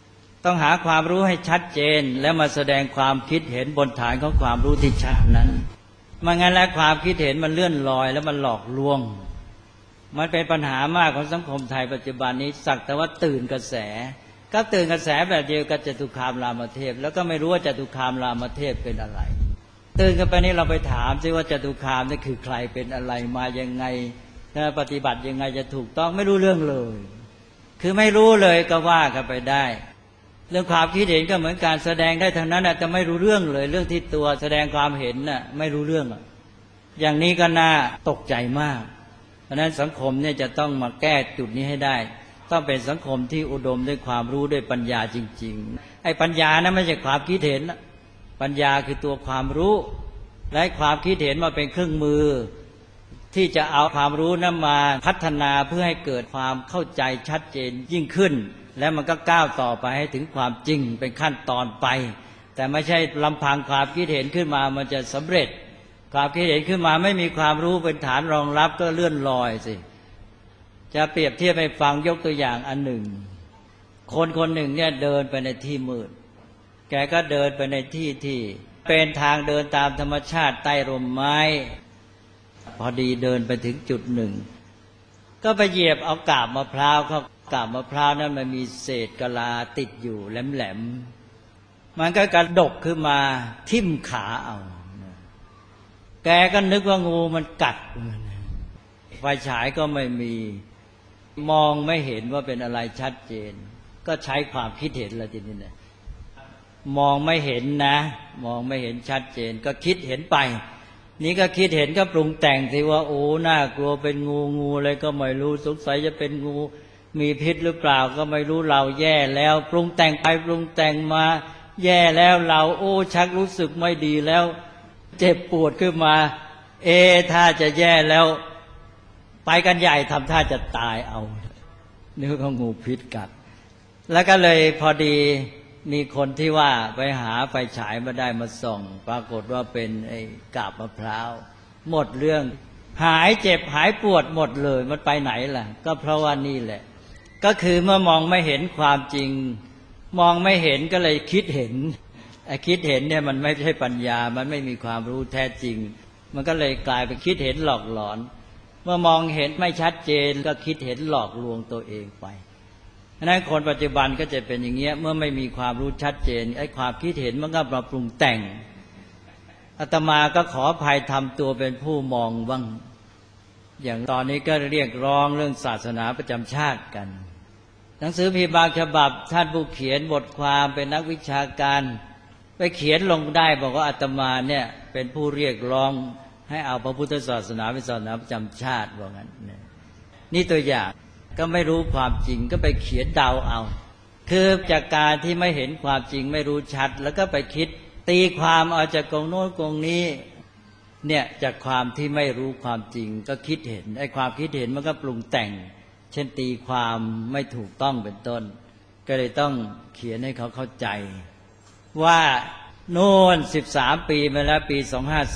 ต้องหาความรู้ให้ชัดเจนแล้วมาแสดงความคิดเห็นบนฐานของความรู้ที่ชัดนั้นไม่งั้นแล้วความคิดเห็นมันเลื่อนลอยแล้วมันหลอกลวงมันเป็นปัญหามากของสังคมไทยปัจจุบันนี้สักแต่ว่าตื่นกระแสก็ตื่นกระแสแบบเดียวกับจตุคามรามเทพแล้วก็ไม่รู้ว่าจตุคามรามเทพเป็นอะไรตื่นกันไปนี่เราไปถามซิว่าจตุคามนี่คือใครเป็นอะไรมายังไงปฏิบัติยังไงจะถูกต้องไม่รู้เรื่องเลยคือไม่รู้เลยก็ว่ากันไปได้เรื่องความคิดเห็นก็เหมือนการแสดงได้ทั้งนั้นแต่ไม่รู้เรื่องเลยเรื่องที่ตัวแสดงความเห็นน่ะไม่รู้เรื่องอย่างนี้ก็น่าตกใจมากเพราะนั้นสังคมเนี่ยจะต้องมาแก้จุดนี้ให้ได้ต้องเป็นสังคมที่อุดมด้วยความรู้ด้วยปัญญาจริงๆไอ้ปัญญานั้นไม่ใช่ความคิดเห็นปัญญาคือตัวความรู้และความคิดเห็นมาเป็นเครื่องมือที่จะเอาความรู้นั้นมาพัฒนาเพื่อให้เกิดความเข้าใจชัดเจนยิ่งขึ้นและมันก็ก้าวต่อไปให้ถึงความจริงเป็นขั้นตอนไปแต่ไม่ใช่ลำพังความคิดเห็นขึ้นมามันจะสำเร็จความคิดเห็นขึ้นมาไม่มีความรู้เป็นฐานรองรับก็เลื่อนลอยสิจะเปรียบเทียบให้ฟังยกตัวอย่างอันหนึ่งคนคนหนึ่งเนี่ยเดินไปในที่มืดแกก็เดินไปในที่ที่เป็นทางเดินตามธรรมชาติใต้ร่มไม้พอดีเดินไปถึงจุดหนึ่งก็ไปเหยียบเอากาบมะพร้าวเขากาบมะพร้าวนั้นมันมีเศษกะลาติดอยู่แหลมๆมันก็กระดกขึ้นมาทิ่มขาเอาแกก็นึกว่างูมันกัดไฟฉายก็ไม่มีมองไม่เห็นว่าเป็นอะไรชัดเจนก็ใช้ความคิดเห็นละทีนี้เนี่ยมองไม่เห็นนะมองไม่เห็นชัดเจนก็คิดเห็นไปนี่ก็คิดเห็นก็ปรุงแต่งสิว่าโอ้น่ากลัวเป็นงูอะไรก็ไม่รู้สงสัยจะเป็นงูมีพิษหรือเปล่าก็ไม่รู้เราแย่แล้วปรุงแต่งไปปรุงแต่งมาแย่แล้วเราโอ้ชักรู้สึกไม่ดีแล้วเจ็บปวดขึ้นมาถ้าจะแย่แล้วไปกันใหญ่ทำท่าจะตายเอานึกว่างูพิษกัดแล้วก็เลยพอดีมีคนที่ว่าไปหาไฟฉายมาได้มาส่องปรากฏว่าเป็นไอ้กาบมะพร้าวหมดเรื่องหายเจ็บหายปวดหมดเลยมันไปไหนล่ะก็เพราะว่านี่แหละก็คือเมื่อมองไม่เห็นความจริงมองไม่เห็นก็เลยคิดเห็นไอ้คิดเห็นเนี่ยมันไม่ใช่ปัญญามันไม่มีความรู้แท้จริงมันก็เลยกลายเป็นคิดเห็นหลอกหลอนเมื่อมองเห็นไม่ชัดเจนก็คิดเห็นหลอกลวงตัวเองไปฉะนั้นคนปัจจุบันก็จะเป็นอย่างเงี้ยเมื่อไม่มีความรู้ชัดเจนไอ้ความคิดเห็นมันก็มาปรุงแต่งอาตมาก็ขออภัยทำตัวเป็นผู้มองบ้างอย่างตอนนี้ก็เรียกร้องเรื่องศาสนาประจำชาติกันหนังสือพิมพ์บางฉบับท่านผู้เขียนบทความเป็นนักวิชาการไปเขียนลงได้บอกว่าอาตมาเนี่ยเป็นผู้เรียกร้องให้เอาพระพุทธศาสนาเป็นศาสนาประจำชาติว่างั้นนี่ตัวอย่างก็ไม่รู้ความจริงก็ไปเขียนเดาเอาคือจากการที่ไม่เห็นความจริงไม่รู้ชัดแล้วก็ไปคิดตีความเอาจากกงโน้นกงนี้เนี่ยจากความที่ไม่รู้ความจริงก็คิดเห็นไอ้ความคิดเห็นมันก็ปรุงแต่งเช่นตีความไม่ถูกต้องเป็นต้นก็เลยต้องเขียนให้เขาเข้าใจว่าโน่น13 ปีมาแล้วปี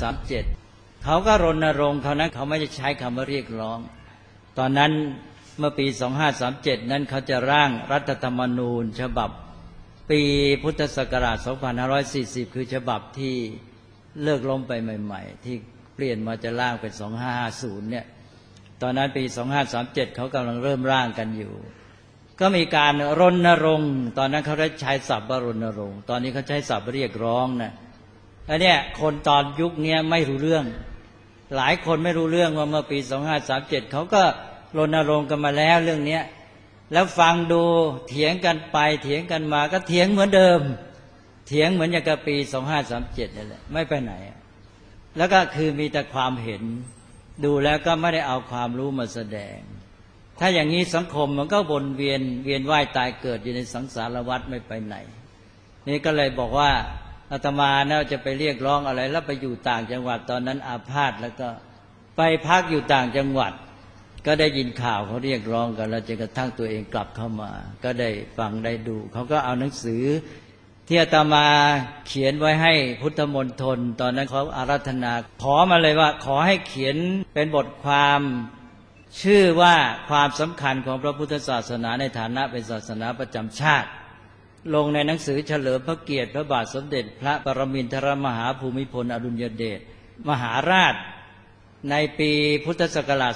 2537เขาก็รณรงค์เขานั้นเขาไม่ได้ใช้คำว่าเรียกร้องตอนนั้นเมื่อปี2537นั้นเขาจะร่างรัฐธรรมนูญฉบับปีพุทธศักราช2540คือฉบับที่เลิกล้มไปใหม่ๆที่เปลี่ยนมาจะร่างเป็น2550เนี่ยตอนนั้นปี2537เขากำลังเริ่มร่างกันอยู่ก็มีการรณรงค์ตอนนั้นเขาได้ใช้ศัพท์ว่ารณรงค์ตอนนี้เขาใช้ศัพท์เรียกร้องนะแล้วเนี่ยคนตอนยุคนี้ไม่รู้เรื่องหลายคนไม่รู้เรื่องว่าเมื่อปี2537เขาก็รณรงค์กันมาแล้วเรื่องนี้แล้วฟังดูเถียงกันไปเถียงกันมาก็เถียงเหมือนเดิมเถียงเหมือนอย่างกับปี2537นั่นแหละไม่ไปไหนแล้วก็คือมีแต่ความเห็นดูแล้วก็ไม่ได้เอาความรู้มาแสดงถ้าอย่างนี้สังคมมันก็วนเวียนว่ายตายเกิดอยู่ในสังสารวัฏไม่ไปไหนนี่ก็เลยบอกว่าอาตมาน่าจะไปเรียกร้องอะไรแล้วไปอยู่ต่างจังหวัดตอนนั้นอาพาธแล้วก็ไปพักอยู่ต่างจังหวัดก็ได้ยินข่าวเขาเรียกร้องกันแล้วจนกระทั่งตัวเองกลับเข้ามาก็ได้ฟังได้ดูเขาก็เอาหนังสือที่อาตมาเขียนไว้ให้พุทธมณฑลตอนนั้นเขาอาราธนาขอมาเลยว่าขอให้เขียนเป็นบทความชื่อว่าความสำคัญของพระพุทธศาสนาในฐานะเป็นศาสนาประจำชาติลงในหนังสือเฉลิมพระเกียรติพระบาทสมเด็จพระปรมินทรมหาภูมิพลอดุลยเดชมหาราชในปีพุทธศักราช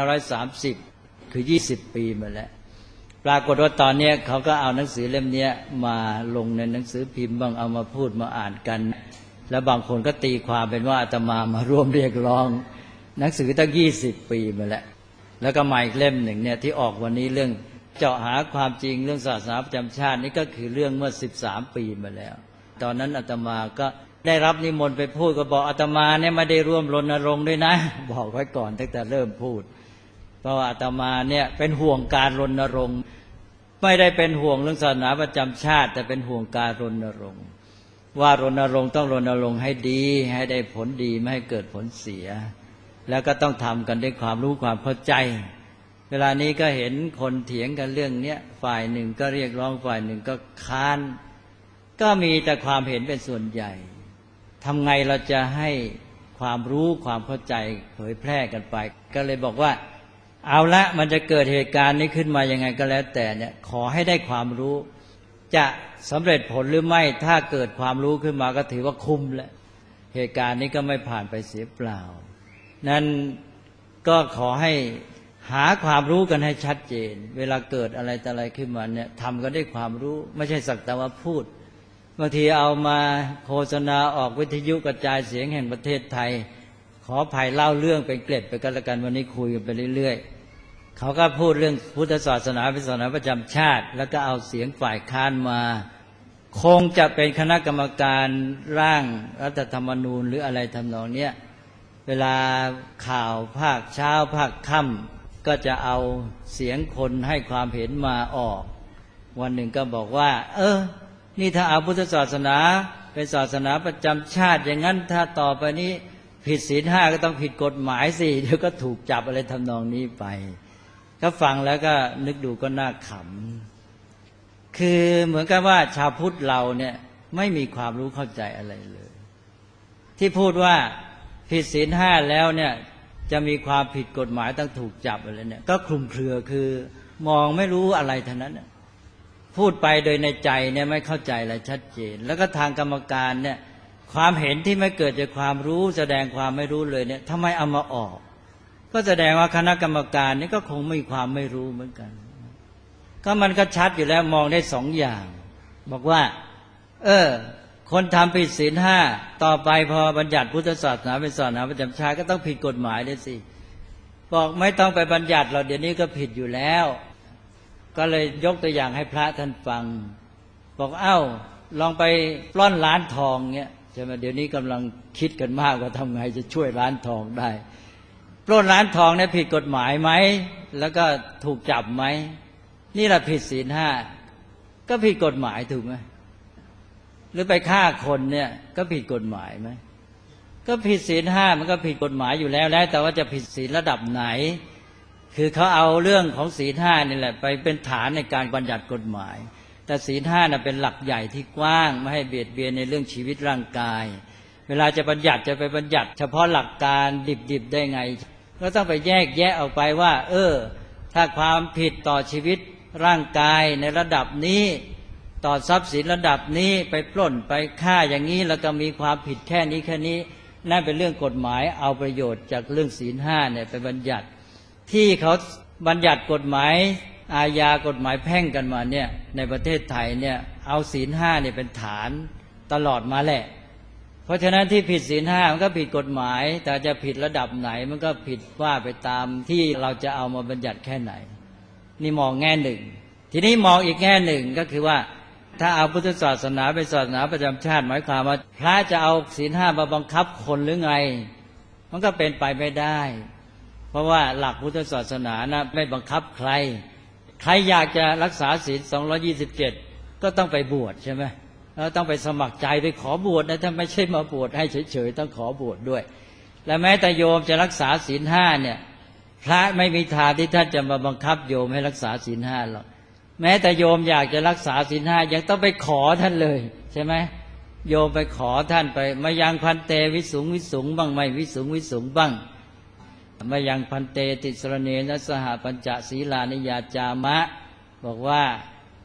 2530 คือ 20 ปีมาแล้วปรากฏว่าตอนนี้เขาก็เอาหนังสือเล่มนี้มาลงในหนังสือพิมพ์บ้างเอามาพูดมาอ่านกันแล้วบางคนก็ตีความเป็นว่าอาตมาร่วมเรียกร้องหนังสือตั้ง 20 ปีมาแล้วก็มาอีกเล่มหนึ่งเนี่ยที่ออกวันนี้เรื่องเจาะหาความจริงเรื่องศาสนาประจำชาตินี่ก็คือเรื่องเมื่อ13 ปีมาแล้วตอนนั้นอาตมาก็ได้รับนิมนต์ไปพูดก็บอกอาตมาเนี่ยไม่ได้ร่วมรณรงค์ด้วยนะบอกไว้ก่อนตั้งแต่เริ่มพูดเพราะว่าอาตมาเนี่ยเป็นห่วงการรณรงค์ไม่ได้เป็นห่วงเรื่องศาสนาประจำชาติแต่เป็นห่วงการรณรงค์ว่ารณรงค์ต้องรณรงค์ให้ดีให้ได้ผลดีไม่ให้เกิดผลเสียแล้วก็ต้องทำกันด้วยความรู้ความเข้าใจเวลานี้ก็เห็นคนเถียงกันเรื่องนี้ฝ่ายหนึ่งก็เรียกร้องฝ่ายหนึ่งก็ค้านก็มีแต่ความเห็นเป็นส่วนใหญ่ทำไงเราจะให้ความรู้ความเข้าใจเผยแพร่กันไปก็เลยบอกว่าเอาละมันจะเกิดเหตุการณ์นี้ขึ้นมายังไงก็แล้วแต่เนี่ยขอให้ได้ความรู้จะสำเร็จผลหรือไม่ถ้าเกิดความรู้ขึ้นมาก็ถือว่าคุ้มแล้วเหตุการณ์นี้ก็ไม่ผ่านไปเสียเปล่านั้นก็ขอให้หาความรู้กันให้ชัดเจนเวลาเกิดอะไรแต่อะไรขึ้นมาเนี่ยทำกันด้วยความรู้ไม่ใช่สักแต่ว่าพูดบางทีเอามาโฆษณาออกวิทยุกระจายเสียงแห่งประเทศไทยขอภัยเล่าเรื่องเป็นเกร็ดไปกันละกันวันนี้คุยกันไปเรื่อยๆเขาก็พูดเรื่องพุทธศาสนาเป็นศาสนาประจำชาติแล้วก็เอาเสียงฝ่ายค้านมาคงจะเป็นคณะกรรมการร่างรัฐธรรมนูญหรืออะไรทำนองเนี้ยเวลาข่าวภาคเช้าภาคค่ำก็จะเอาเสียงคนให้ความเห็นมาออกวันหนึ่งก็บอกว่านี่ถ้าเอาพุทธศาสนาเป็นศาสนาประจำชาติอย่างนั้นถ้าต่อไปนี้ผิดศีล 5ก็ต้องผิดกฎหมายสิเดี๋ยวก็ถูกจับอะไรทำนองนี้ไปก็ฟังแล้วก็นึกดูก็น่าขำคือเหมือนกับว่าชาวพุทธเราเนี่ยไม่มีความรู้เข้าใจอะไรเลยที่พูดว่าผิดศีล 5แล้วเนี่ยจะมีความผิดกฎหมายต้องถูกจับอะไรเนี่ยก็คลุมเครือคือมองไม่รู้อะไรทั้งนั้นพูดไปโดยในใจเนี่ยไม่เข้าใจอะไรชัดเจนแล้วก็ทางกรรมการเนี่ยความเห็นที่ไม่เกิดจากความรู้แสดงความไม่รู้เลยเนี่ยทำไมเอามาออกก็แสดงว่าคณะกรรมการนี่ก็คงมีความไม่รู้เหมือนกันก็มันก็ชัดอยู่แล้วมองได้สองอย่างบอกว่าคนทำผิดศีล 5ต่อไปพอบัญญัติพุทธศาสนาเป็นศาสนาประจำชาติก็ต้องผิดกฎหมายด้วยสิบอกไม่ต้องไปบัญญัติเราเดี๋ยวนี้ก็ผิดอยู่แล้วก็เลยยกตัวอย่างให้พระท่านฟังบอกลองไปปล้นร้านทองเนี่ยใช่ไหมเดี๋ยวนี้กำลังคิดกันมากว่าทำไงจะช่วยร้านทองได้ปล้นร้านทองเนี่ยผิดกฎหมายไหมแล้วก็ถูกจับไหมนี่แหละผิดศีล 5ก็ผิดกฎหมายถูกไหมหรือไปฆ่าคนเนี่ยก็ผิดกฎหมายไหมก็ผิดศีล 5มันก็ผิดกฎหมายอยู่แล้วแต่ว่าจะผิดศีลระดับไหนคือเขาเอาเรื่องของศีล 5นี่แหละไปเป็นฐานในการบัญญัติกฎหมายแต่ศีล 5น่ะเป็นหลักใหญ่ที่กว้างไม่ให้เบียดเบียนในเรื่องชีวิตร่างกายเวลาจะบัญญัติจะไปบัญญัติเฉพาะหลักการดิบๆได้ไงก็ต้องไปแยกแยะออกไปว่าถ้าความผิดต่อชีวิตร่างกายในระดับนี้ต่อทรัพย์สินระดับนี้ไปปล้นไปฆ่าอย่างนี้แล้วก็มีความผิดแค่นี้นั่นเป็นเรื่องกฎหมายเอาประโยชน์จากเรื่องศีล 5เนี่ยไปบัญญัติที่เขาบัญญัติกฎหมายอาญากฎหมายแพ่งกันมาเนี่ยในประเทศไทยเนี่ยเอาศีล 5เนี่ยเป็นฐานตลอดมาแหละเพราะฉะนั้นที่ผิดศีล 5มันก็ผิดกฎหมายแต่จะผิดระดับไหนมันก็ผิดว่าไปตามที่เราจะเอามาบัญญัติแค่ไหนนี่มองแง่หนึ่งทีนี้มองอีกแง่หนึ่งก็คือว่าถ้าเอาพุทธศาสนาเป็นศาสนาประจำชาติหมายความว่าพระจะเอาศีล 5มาบังคับคนหรือไงมันก็เป็นไปไม่ได้เพราะว่าหลักพุทธศาสนานะไม่บังคับใครอยากจะรักษาศีล227ก็ต้องไปบวชใช่ไหมแล้วต้องไปสมัครใจไปขอบวชนะถ้าไม่ใช่มาบวชให้เฉยๆต้องขอบวชด้วยและแม้แต่โยมจะรักษาศีล 5เนี่ยพระไม่มีทางที่ท่านจะมาบังคับโยมให้รักษาศีล 5หรอกแม้แต่โยมอยากจะรักษาศีล 5ยังต้องไปขอท่านเลยใช่ไหมโยมไปขอท่านไปมายังพันเตวิสุงวิสุงบ้างไม่วิสุงวิสุงบ้างมายังพันเตติสรเนนะสหปัญจศีลานิยาจามะบอกว่า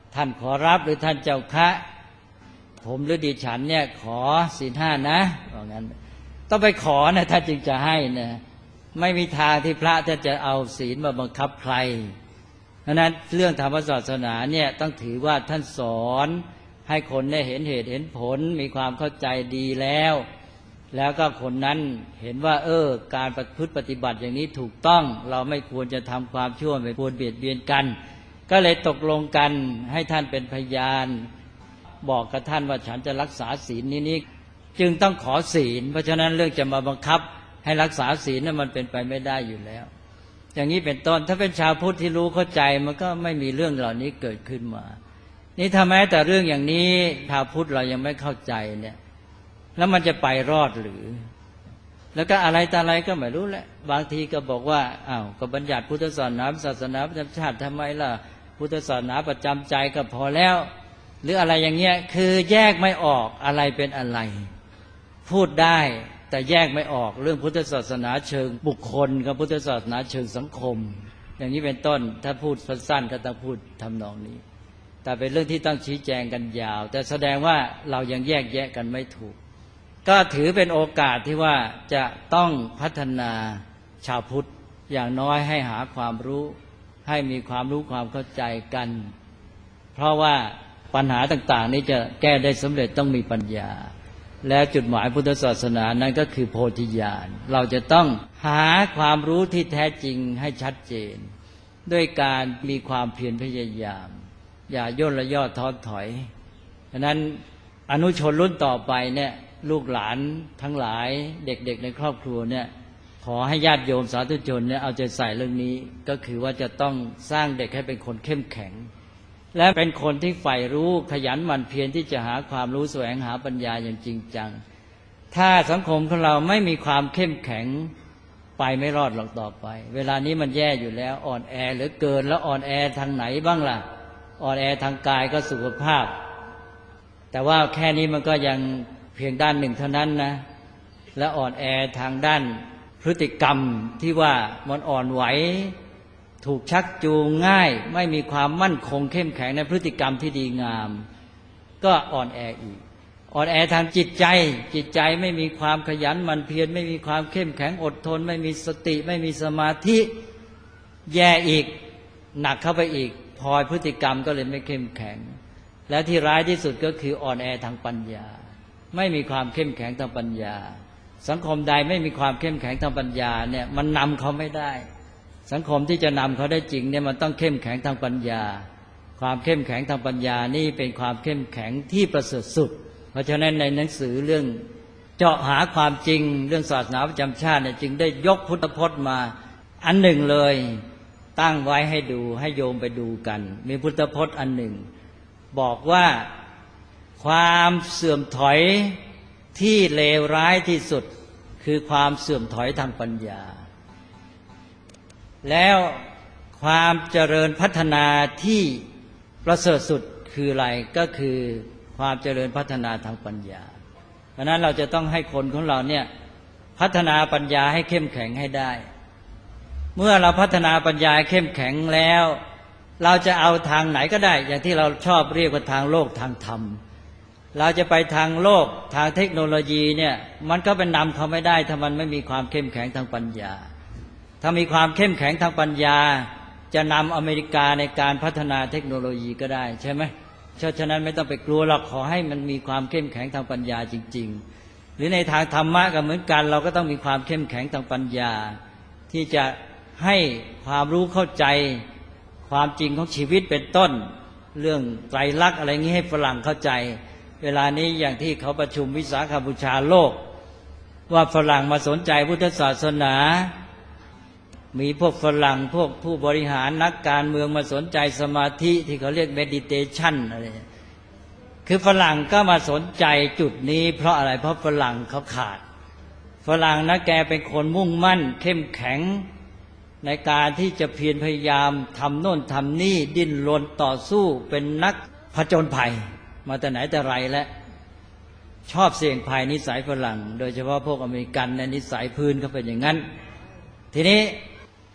ท่านขอรับหรือท่านเจ้าคะผมหรือดิฉันเนี่ยขอศีลห้านะว่างั้นต้องไปขอนะท่านจึงจะให้นะไม่มีทางที่พระท่านจะเอาศีลมาบังคับใครเพราะนั้นเรื่องธรรมศาสนาเนี่ยต้องถือว่าท่านสอนให้คนได้เห็นเหตุเห็นผลมีความเข้าใจดีแล้วก็คนนั้นเห็นว่าการประพฤติปฏิบัติอย่างนี้ถูกต้องเราไม่ควรจะทำความชั่วไม่ควรเบียดเบียนกันก็เลยตกลงกันให้ท่านเป็นพยานบอกกับท่านว่าฉันจะรักษาศีลนี้จึงต้องขอศีลเพราะฉะนั้นเรื่องจะมาบังคับให้รักษาศีลนั้นมันเป็นไปไม่ได้อยู่แล้วอย่างนี้เป็นต้นถ้าเป็นชาวพุทธที่รู้เข้าใจมันก็ไม่มีเรื่องเหล่านี้เกิดขึ้นมานี่ถ้าแม้แต่เรื่องอย่างนี้ชาวพุทธเรายังไม่เข้าใจเนี่ยแล้วมันจะไปรอดหรือแล้วก็อะไรต่ออะไรก็ไม่รู้แหละบางทีก็บอกว่าก็บัญญัติพุทธศาสนาประจำชาติทำไมล่ะพุทธศาสนาประจำใจก็พอแล้วหรืออะไรอย่างเงี้ยคือแยกไม่ออกอะไรเป็นอะไรพูดได้แต่แยกไม่ออกเรื่องพุทธศาสนาเชิงบุคคลกับพุทธศาสนาเชิงสังคมอย่างนี้เป็นต้นถ้าพูดสั้นๆก็ต้องพูดทำนองนี้แต่เป็นเรื่องที่ต้องชี้แจงกันยาวแต่แสดงว่าเรายังแยกแยะกันไม่ถูกก็ถือเป็นโอกาสที่ว่าจะต้องพัฒนาชาวพุทธอย่างน้อยให้หาความรู้ให้มีความรู้ความเข้าใจกันเพราะว่าปัญหาต่างๆนี้จะแก้ได้สำเร็จต้องมีปัญญาและจุดหมายพุทธศาสนานั้นก็คือโพธิญาณเราจะต้องหาความรู้ที่แท้จริงให้ชัดเจนด้วยการมีความเพียรพยายามอย่าย่นและย่อท้อถอยฉะนั้นอนุชนรุ่นต่อไปเนี่ยลูกหลานทั้งหลายเด็กๆในครอบครัวเนี่ยขอให้ญาติโยมสาธุชนเนี่ยเอาใจใส่เรื่องนี้ก็คือว่าจะต้องสร้างเด็กให้เป็นคนเข้มแข็งและเป็นคนที่ใฝ่รู้ขยันหมั่นเพียรที่จะหาความรู้แสวงหาปัญญาอย่างจริงจังถ้าสังคมของเราไม่มีความเข้มแข็งไปไม่รอดหรอกต่อไปเวลานี้มันแย่อยู่แล้วอ่อนแอเหลือเกินแล้วอ่อนแอทางไหนบ้างล่ะอ่อนแอทางกายก็สุขภาพแต่ว่าแค่นี้มันก็ยังเพียงด้านหนึ่งเท่านั้นนะและอ่อนแอทางด้านพฤติกรรมที่ว่ามันอ่อนไหวถูกชักจูงง่ายไม่มีความมั่นคงเข้มแข็งในพฤติกรรมที่ดีงามก็อ่อนแออีกอ่อนแอทางจิตใจไม่มีความขยันหมั่นเพียรไม่มีความเข้มแข็งอดทนไม่มีสติไม่มีสมาธิแย่อีกหนักเข้าไปอีกพลอยพฤติกรรมก็เลยไม่เข้มแข็งและที่ร้ายที่สุดก็คืออ่อนแอทางปัญญาไม่มีความเข้มแข็งทางปัญญาสังคมใดไม่มีความเข้มแข็งทางปัญญาเนี่ยมันนำเขาไม่ได้สังคมที่จะนำเขาได้จริงเนี่ยมันต้องเข้มแข็งทางปัญญาความเข้มแข็งทางปัญญานี่เป็นความเข้มแข็งที่ประเสริฐสุดเพราะฉะนั้นในหนังสือเรื่องเจาะหาความจริงเรื่องศาสนาประจำชาติเนี่ยจึงได้ยกพุทธพจน์มาอันหนึ่งเลยตั้งไว้ให้ดูให้โยมไปดูกันมีพุทธพจน์อันหนึ่งบอกว่าความเสื่อมถอยที่เลวร้ายที่สุดคือความเสื่อมถอยทางปัญญาแล้วความเจริญพัฒนาที่ประเสริฐสุดคืออะไรก็คือความเจริญพัฒนาทางปัญญาเพราะนั้นเราจะต้องให้คนของเราเนี่ยพัฒนาปัญญาให้เข้มแข็งให้ได้เมื่อเราพัฒนาปัญญาเข้มแข็งแล้วเราจะเอาทางไหนก็ได้อย่างที่เราชอบเรียกว่าทางโลกทางธรรมเราจะไปทางโลกทางเทคโนโลยีเนี่ยมันก็เป็นนำเขาไม่ได้ถ้ามันไม่มีความเข้มแข็งทางปัญญาถ้ามีความเข้มแข็งทางปัญญาจะนำอเมริกาในการพัฒนาเทคโนโลยีก็ได้ใช่ไหมฉะนั้นไม่ต้องไปกลัวหรอกขอให้มันมีความเข้มแข็งทางปัญญาจริงๆหรือในทางธรรมะก็เหมือนกันเราก็ต้องมีความเข้มแข็งทางปัญญาที่จะให้ความรู้เข้าใจความจริงของชีวิตเป็นต้นเรื่องไตรลักษณ์อะไรงี้ให้ฝรั่งเข้าใจเวลานี้อย่างที่เขาประชุมวิสาขบูชาโลกว่าฝรั่งมาสนใจพุทธศาสนามีพวกฝรั่งพวกผู้บริหารนักการเมืองมาสนใจสมาธิที่เขาเรียกเมดิเทชันอะไรคือฝรั่งก็มาสนใจจุดนี้เพราะอะไรเพราะฝรั่งเขาขาดฝรั่งนะแกเป็นคนมุ่งมั่นเข้มแข็งในการที่จะเพียรพยายามทำโน่นทำนี่ดิ้นรนต่อสู้เป็นนักผจญภัยมาแต่ไหนแต่ไรแล้วชอบเสี่ยงภัยนิสัยฝรั่งโดยเฉพาะพวกอเมริกันในนิสัยพื้นเขาเป็นอย่างนั้นทีนี้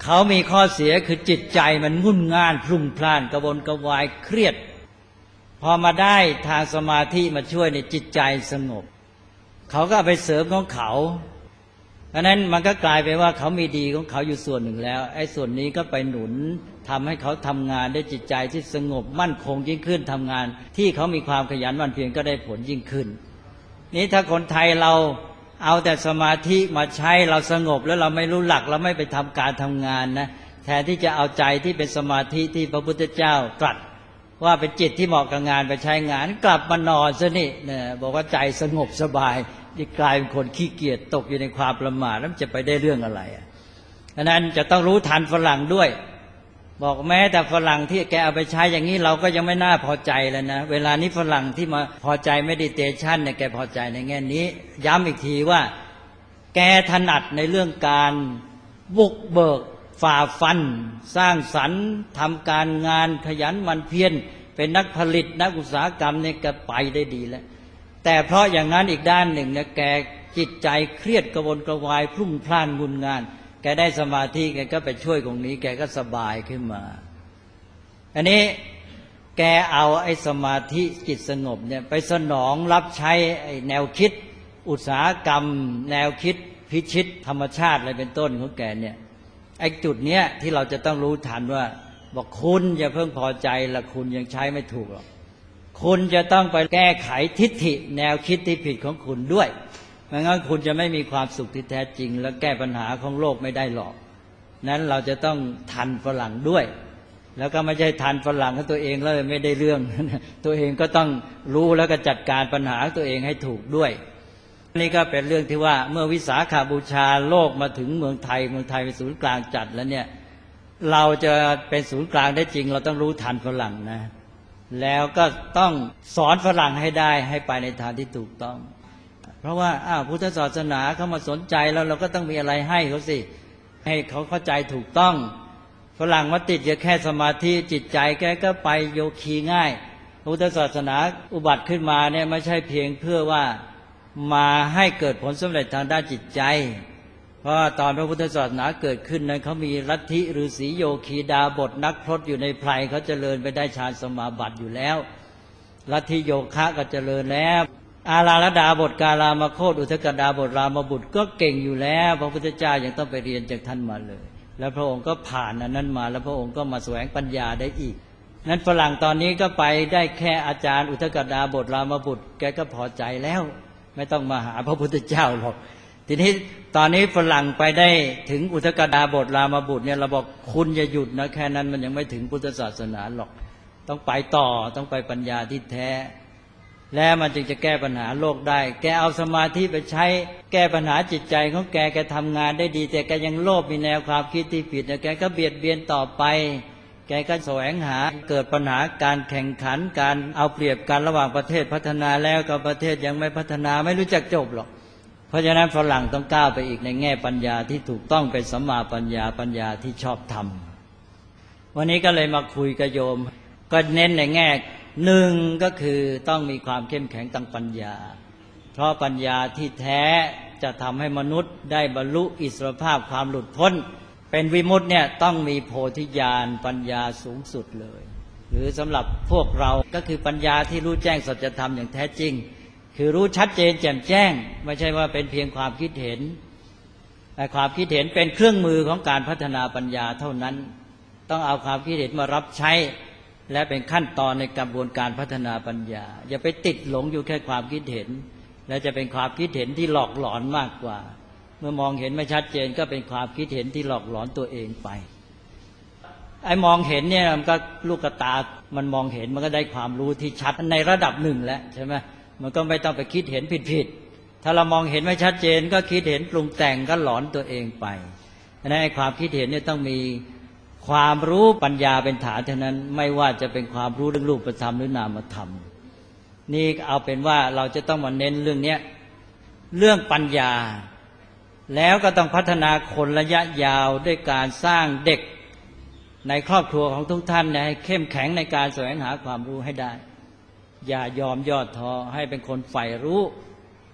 เขามีข้อเสียคือจิตใจมันงุ่นง่านพรุ่งพล่านกระวนกระวายเครียดพอมาได้ทางสมาธิมาช่วยในจิตใจสงบเขาก็เอาไปเสริมของเขาเพราะนั้นมันก็กลายไปว่าเขามีดีของเขาอยู่ส่วนหนึ่งแล้วไอ้ส่วนนี้ก็ไปหนุนทำให้เขาทำงานได้จิตใจที่สงบมั่นคงยิ่งขึ้นทำงานที่เขามีความขยันหมั่นเพียรก็ได้ผลยิ่งขึ้นนี้ถ้าคนไทยเราเอาแต่สมาธิมาใช้เราสงบแล้วเราไม่รู้หลักเราไม่ไปทำการทำงานนะแทนที่จะเอาใจที่เป็นสมาธิที่พระพุทธเจ้าตรัสว่าเป็นจิตที่เหมาะกับงานไปใช้งานกลับมานอนซะนี่บอกว่าใจสงบสบายที่กลายเป็นคนขี้เกียจตกอยู่ในความประมาทแล้วจะไปได้เรื่องอะไรดังนั้นจะต้องรู้ทันฝรั่งด้วยบอกแม้แต่ฝรั่งที่แกเอาไปใช้อย่างนี้เราก็ยังไม่น่าพอใจแล้วนะเวลานี้ฝรั่งที่มาพอใจเมดิเทชันเนี่ยแกพอใจในแง่นี้ย้ำอีกทีว่าแกถนัดในเรื่องการบุกเบิกฝ่าฟันสร้างสรรค์ทำการงานขยันหมั่นเพียรเป็นนักผลิตนักอุตสาหกรรมเนี่ยแกไปได้ดีแล้วแต่เพราะอย่างนั้นอีกด้านหนึ่งเนี่ยแกจิตใจเครียดกระวนกระวายพรุ่งพล่านงุนงานแกได้สมาธิแกก็ไปช่วยตรงนี้แกก็สบายขึ้นมาอันนี้แกเอาไอ้สมาธิจิตสงบเนี่ยไปสนองรับใช้ไอ้แนวคิดอุตสาหกรรมแนวคิดพิชิตธรรมชาติอะไรเป็นต้นของแกเนี่ยไอ้จุดเนี้ยที่เราจะต้องรู้ทันว่าบอกคุณอย่าเพิ่งพอใจละคุณยังใช้ไม่ถูกหรอกคุณจะต้องไปแก้ไขทิฏฐิแนวคิดที่ผิดของคุณด้วยไม่งั้นคุณจะไม่มีความสุขที่แท้จริงและแก้ปัญหาของโลกไม่ได้หรอกนั้นเราจะต้องทันฝรั่งด้วยแล้วก็ไม่ใช่ทันฝรั่งของตัวเองแล้วไม่ได้เรื่อง ตัวเองก็ต้องรู้แล้วก็จัดการปัญหาตัวเองให้ถูกด้วยนี่ก็เป็นเรื่องที่ว่าเมื่อวิสาขบูชาโลกมาถึงเมืองไทยเป็นศูนย์กลางจัดแล้วเนี่ยเราจะเป็นศูนย์กลางได้จริงเราต้องรู้ทันฝรั่งนะแล้วก็ต้องสอนฝรั่งให้ได้ให้ไปในทางที่ถูกต้องเพราะว่าพุทธศาสนาเขามาสนใจแล้วเราก็ต้องมีอะไรให้เขาสิให้เขาเข้าใจถูกต้องฝรั่งมาติดอยู่แค่สมาธิจิตใจแกก็ไปโยคีง่ายพุทธศาสนาอุบัติขึ้นมาเนี่ยไม่ใช่เพียงเพื่อว่ามาให้เกิดผลสำเร็จทางด้านจิตใจเพราะตอนพระพุทธศาสนาเกิดขึ้นนั้นเขามีลัทธิฤาษีโยคีดาบทนักพรตอยู่ในไพรเขาเจริญไปได้ฌานสมาบัติอยู่แล้วลัทธิโยคะก็เจริญแล้วอาราลดาบทกาลามโคตอุทกดาบทรามบุตรก็เก่งอยู่แล้วพระพุทธเจ้ายังต้องไปเรียนจากท่านมาเลยแล้วพระองค์ก็ผ่านอันนั้นมาแล้วพระองค์ก็มาแสวงปัญญาได้อีกนั้นฝรั่งตอนนี้ก็ไปได้แค่อาจารย์อุทกดาบทรามบุตรแกก็พอใจแล้วไม่ต้องมาหาพระพุทธเจ้าหรอกทีนี้ตอนนี้ฝรั่งไปได้ถึงอุทกดาบทรามบุตรเนี่ยเราบอกคุณอย่าหยุดนะแค่นั้นมันยังไม่ถึงพุทธศาสนาหรอกต้องไปต่อต้องไปปัญญาที่แท้แล้วมันจึงจะแก้ปัญหาโลกได้แกเอาสมาธิไปใช้แก้ปัญหาจิตใจของแกทำงานได้ดีแต่แกยังโลภมีแนวความคิดที่ผิดแกก็เบียดเบียนต่อไปแกก็แสวงหาเกิดปัญหาการแข่งขันการเอาเปรียบกันระหว่างประเทศพัฒนาแล้วกับประเทศยังไม่พัฒนาไม่รู้จักจบหรอกเพราะฉะนั้นฝรั่งต้องก้าวไปอีกในแง่ปัญญาที่ถูกต้องเป็นสัมมาปัญญาที่ชอบธรรมวันนี้ก็เลยมาคุยกับโยมก็เน้นในแง่หนึ่งก็คือต้องมีความเข้มแข็งทางปัญญาเพราะปัญญาที่แท้จะทำให้มนุษย์ได้บรรลุอิสรภาพความหลุดพ้นเป็นวิมุตติเนี่ยต้องมีโพธิญาณปัญญาสูงสุดเลยหรือสำหรับพวกเราก็คือปัญญาที่รู้แจ้งสัจธรรมอย่างแท้จริงคือรู้ชัดเจนแจ่มแจ้งไม่ใช่ว่าเป็นเพียงความคิดเห็นแต่ความคิดเห็นเป็นเครื่องมือของการพัฒนาปัญญาเท่านั้นต้องเอาความคิดเห็นมารับใช้และเป็นขั้นตอนในกระบวนการพัฒนาปัญญาอย่าไปติดหลงอยู่แค่ความคิดเห็นและจะเป็นความคิดเห็นที่หลอกหลอนมากกว่าเมื่อมองเห็นไม่ชัดเจนก็เป็นความคิดเห็นที่หลอกหลอนตัวเองไปไอ้มองเห็นเนี่ยมันก็ลูกตามันมองเห็นมันก็ได้ความรู้ที่ชัดในระดับหนึ่งแล้วใช่ไหมมันก็ไม่ต้องไปคิดเห็นผิดถ้าเรามองเห็นไม่ชัดเจนก็คิดเห็นปรุงแต่งก็หลอนตัวเองไปฉะนั้นไอ้ความคิดเห็นเนี่ยต้องมีความรู้ปัญญาเป็นฐานเท่านั้นไม่ว่าจะเป็นความรู้เรื่องรูปธรรมหรือนามธรรมนี่เอาเป็นว่าเราจะต้องมาเน้นเรื่องนี้เรื่องปัญญาแล้วก็ต้องพัฒนาคนระยะยาวด้วยการสร้างเด็กในครอบครัวของทุกท่านให้เข้มแข็งในการแสวงหาความรู้ให้ได้อย่ายอมย่อท้อให้เป็นคนใฝ่รู้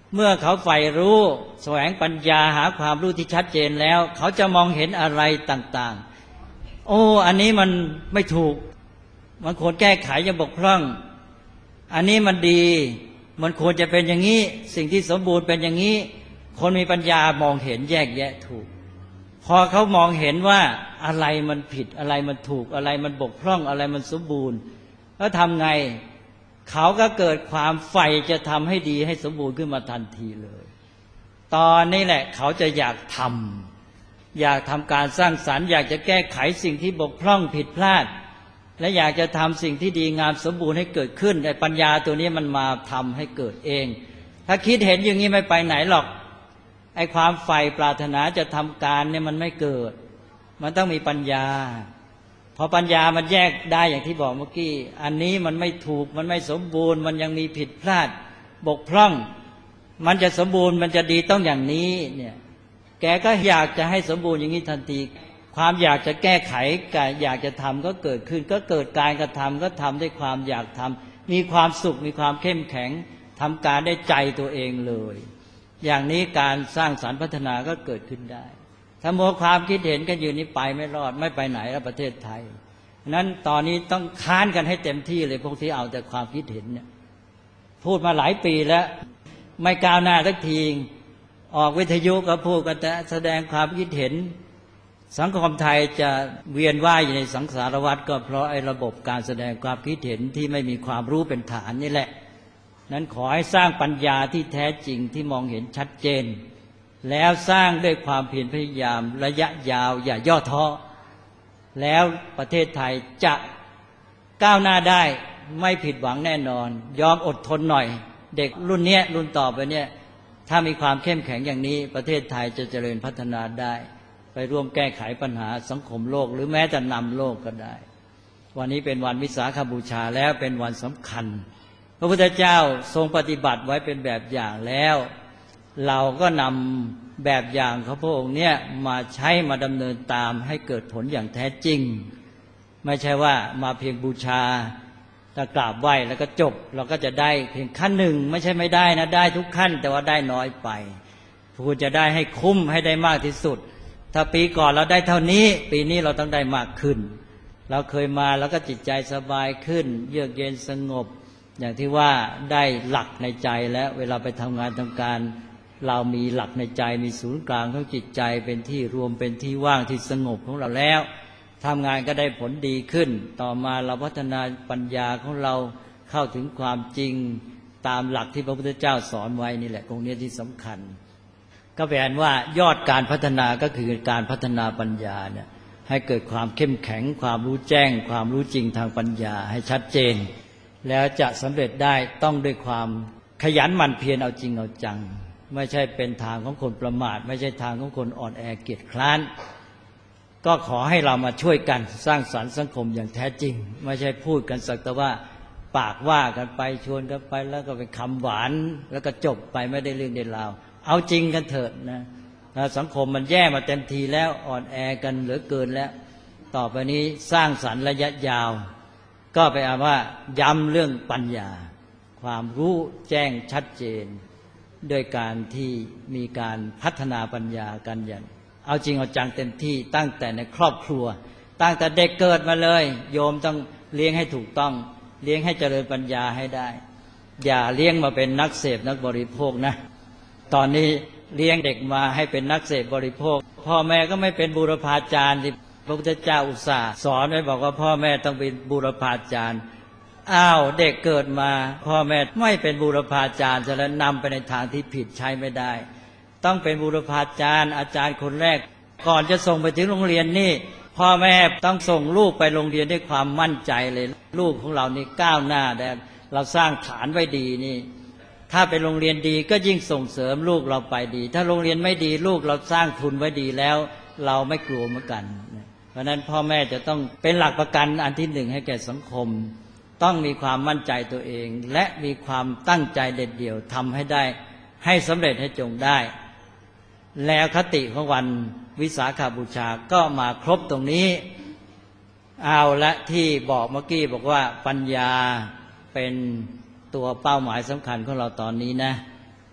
เมื่อเขาใฝ่รู้แสวงปัญญาหาความรู้ที่ชัดเจนแล้วเขาจะมองเห็นอะไรต่างๆโอ้อันนี้มันไม่ถูกมันควรแก้ไขยังบกพร่องอันนี้มันดีมันควรจะเป็นอย่างนี้สิ่งที่สมบูรณ์เป็นอย่างนี้คนมีปัญญามองเห็นแยกแยะถูกพอเขามองเห็นว่าอะไรมันผิดอะไรมันถูกอะไรมันบกพร่องอะไรมันสมบูรณ์แล้วทำไงเขาก็เกิดความใฝ่จะทำให้ดีให้สมบูรณ์ขึ้นมาทันทีเลยตอนนี้แหละเขาจะอยากทำการสร้างสรรค์อยากจะแก้ไขสิ่งที่บกพร่องผิดพลาดและอยากจะทำสิ่งที่ดีงามสมบูรณ์ให้เกิดขึ้นไอ้ปัญญาตัวนี้มันมาทำให้เกิดเองถ้าคิดเห็นอย่างนี้ไม่ไปไหนหรอกไอ้ความใฝ่ปรารถนาจะทำการเนี่ยมันไม่เกิดมันต้องมีปัญญาพอปัญญามันแยกได้อย่างที่บอกเมื่อกี้อันนี้มันไม่ถูกมันไม่สมบูรณ์มันยังมีผิดพลาดบกพร่องมันจะสมบูรณ์มันจะดีต้องอย่างนี้เนี่ยแกก็อยากจะให้สมบูรณ์อย่างนี้ทันทีความอยากจะแก้ไขการอยากจะทำก็เกิดขึ้นก็เกิดการกระทำก็ทำด้วยความอยากทำมีความสุขมีความเข้มแข็งทำการได้ใจตัวเองเลยอย่างนี้การสร้างสรรค์พัฒนาก็เกิดขึ้นได้ถ้ามัวความคิดเห็นกันอยู่นี้ไปไม่รอดไม่ไปไหนแล้วประเทศไทยนั้นตอนนี้ต้องค้านกันให้เต็มที่เลยพวกที่เอาแต่ความคิดเห็นเนี่ยพูดมาหลายปีแล้วไม่ก้าวหน้าสักทีออกวิทยุก็พูดกันแต่แสดงความคิดเห็นสังคมไทยจะเวียนว่ายอยู่ในสังสารวัฏก็เพราะไอ้ระบบการแสดงความคิดเห็นที่ไม่มีความรู้เป็นฐานนี่แหละนั้นขอให้สร้างปัญญาที่แท้จริงที่มองเห็นชัดเจนแล้วสร้างด้วยความเพียรพยายามระยะยาวอย่าย่อท้อแล้วประเทศไทยจะก้าวหน้าได้ไม่ผิดหวังแน่นอนยอมอดทนหน่อยเด็กรุ่นนี้รุ่นต่อไปเนี่ยถ้ามีความเข้มแข็งอย่างนี้ประเทศไทยจะเจริญพัฒนาได้ไปร่วมแก้ไขปัญหาสังคมโลกหรือแม้แต่นำโลกก็ได้วันนี้เป็นวันวิสาขบูชาแล้วเป็นวันสำคัญพระพุทธเจ้าทรงปฏิบัติไว้เป็นแบบอย่างแล้วเราก็นำแบบอย่างของพระองค์เนี่ยมาใช้มาดำเนินตามให้เกิดผลอย่างแท้จริงไม่ใช่ว่ามาเพียงบูชาแต่กราบไหว้แล้วก็จบเราก็จะได้เพียงขั้นหนึ่งไม่ใช่ไม่ได้นะได้ทุกขั้นแต่ว่าได้น้อยไปควรจะได้ให้คุ้มให้ได้มากที่สุดถ้าปีก่อนเราได้เท่านี้ปีนี้เราต้องได้มากขึ้นเราเคยมาแล้วก็จิตใจสบายขึ้นเยือกเย็นสงบอย่างที่ว่าได้หลักในใจแล้วเวลาไปทำงานทำการเรามีหลักในใจมีศูนย์กลางของจิตใจเป็นที่รวมเป็นที่ว่างที่สงบของเราแล้วทำงานก็ได้ผลดีขึ้นต่อมาเราพัฒนาปัญญาของเราเข้าถึงความจริงตามหลักที่พระพุทธเจ้าสอนไว้นี่แหละตรงนี้ที่สำคัญก็แปลว่ายอดการพัฒนาก็คือการพัฒนาปัญญาเนี่ยให้เกิดความเข้มแข็งความรู้แจ้งความรู้จริงทางปัญญาให้ชัดเจนแล้วจะสำเร็จได้ต้องด้วยความขยันหมั่นเพียรเอาจริงเอาจังไม่ใช่เป็นทางของคนประมาทไม่ใช่ทางของคนอ่อนแอเกียจคร้านก็ขอให้เรามาช่วยกันสร้างสรรค์สังคมอย่างแท้จริงไม่ใช่พูดกันสักแต่ว่าปากว่ากันไปชวนกันไปแล้วก็เป็นคำหวานแล้วก็จบไปไม่ได้เรื่องได้ราวเอาจริงกันเถิดนะสังคมมันแย่มาเต็มทีแล้วอ่อนแอกันเหลือเกินแล้วต่อไปนี้สร้างสรรค์ระยะยาวก็ไปเอาว่าย้ำเรื่องปัญญาความรู้แจ้งชัดเจนด้วยการที่มีการพัฒนาปัญญากันอย่างเอาจริงเอาจังเต็มที่ตั้งแต่ในครอบครัวตั้งแต่เด็กเกิดมาเลยโยมต้องเลี้ยงให้ถูกต้องเลี้ยงให้เจริญปัญญาให้ได้อย่าเลี้ยงมาเป็นนักเสพนักบริโภคนะตอนนี้เลี้ยงเด็กมาให้เป็นนักเสพบริโภคพ่อแม่ก็ไม่เป็นบูรพาจารย์ที่พระพุทธเจ้าอุตส่าห์สอนไว้บอกว่าพ่อแม่ต้องเป็นบูรพาจารย์อ้าวเด็กเกิดมาพ่อแม่ไม่เป็นบูรพาจารย์จะแล้วนำไปในทางที่ผิดใช้ไม่ได้ต้องเป็นบูรพาจารย์อาจารย์คนแรกก่อนจะส่งไปถึงโรงเรียนนี่พ่อแม่ต้องส่งลูกไปโรงเรียนด้วยความมั่นใจเลยลูกของเรานี่ก้าวหน้าได้เราสร้างฐานไว้ดีนี่ถ้าเป็นโรงเรียนดีก็ยิ่งส่งเสริมลูกเราไปดีถ้าโรงเรียนไม่ดีลูกเราสร้างทุนไว้ดีแล้วเราไม่กลัวเหมือนกันเพราะนั้นพ่อแม่จะต้องเป็นหลักประกันอันที่หนึ่งให้แก่สังคมต้องมีความมั่นใจตัวเองและมีความตั้งใจเด็ดเดี่ยวทำให้ได้ให้สำเร็จให้จงได้แล้วคติของวันวิสาขบูชาก็มาครบตรงนี้เอาละที่บอกเมื่อกี้บอกว่าปัญญาเป็นตัวเป้าหมายสำคัญของเราตอนนี้นะ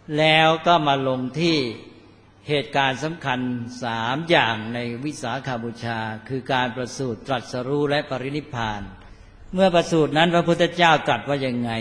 แล้วก็มาลงที่เหตุการณ์สำคัญ3อย่างในวิสาขบูชาคือการประสูติตรัสรู้และปรินิพพานเมื่อประสูตินั้นพระพุทธเจ้าตรัสว่ายังไง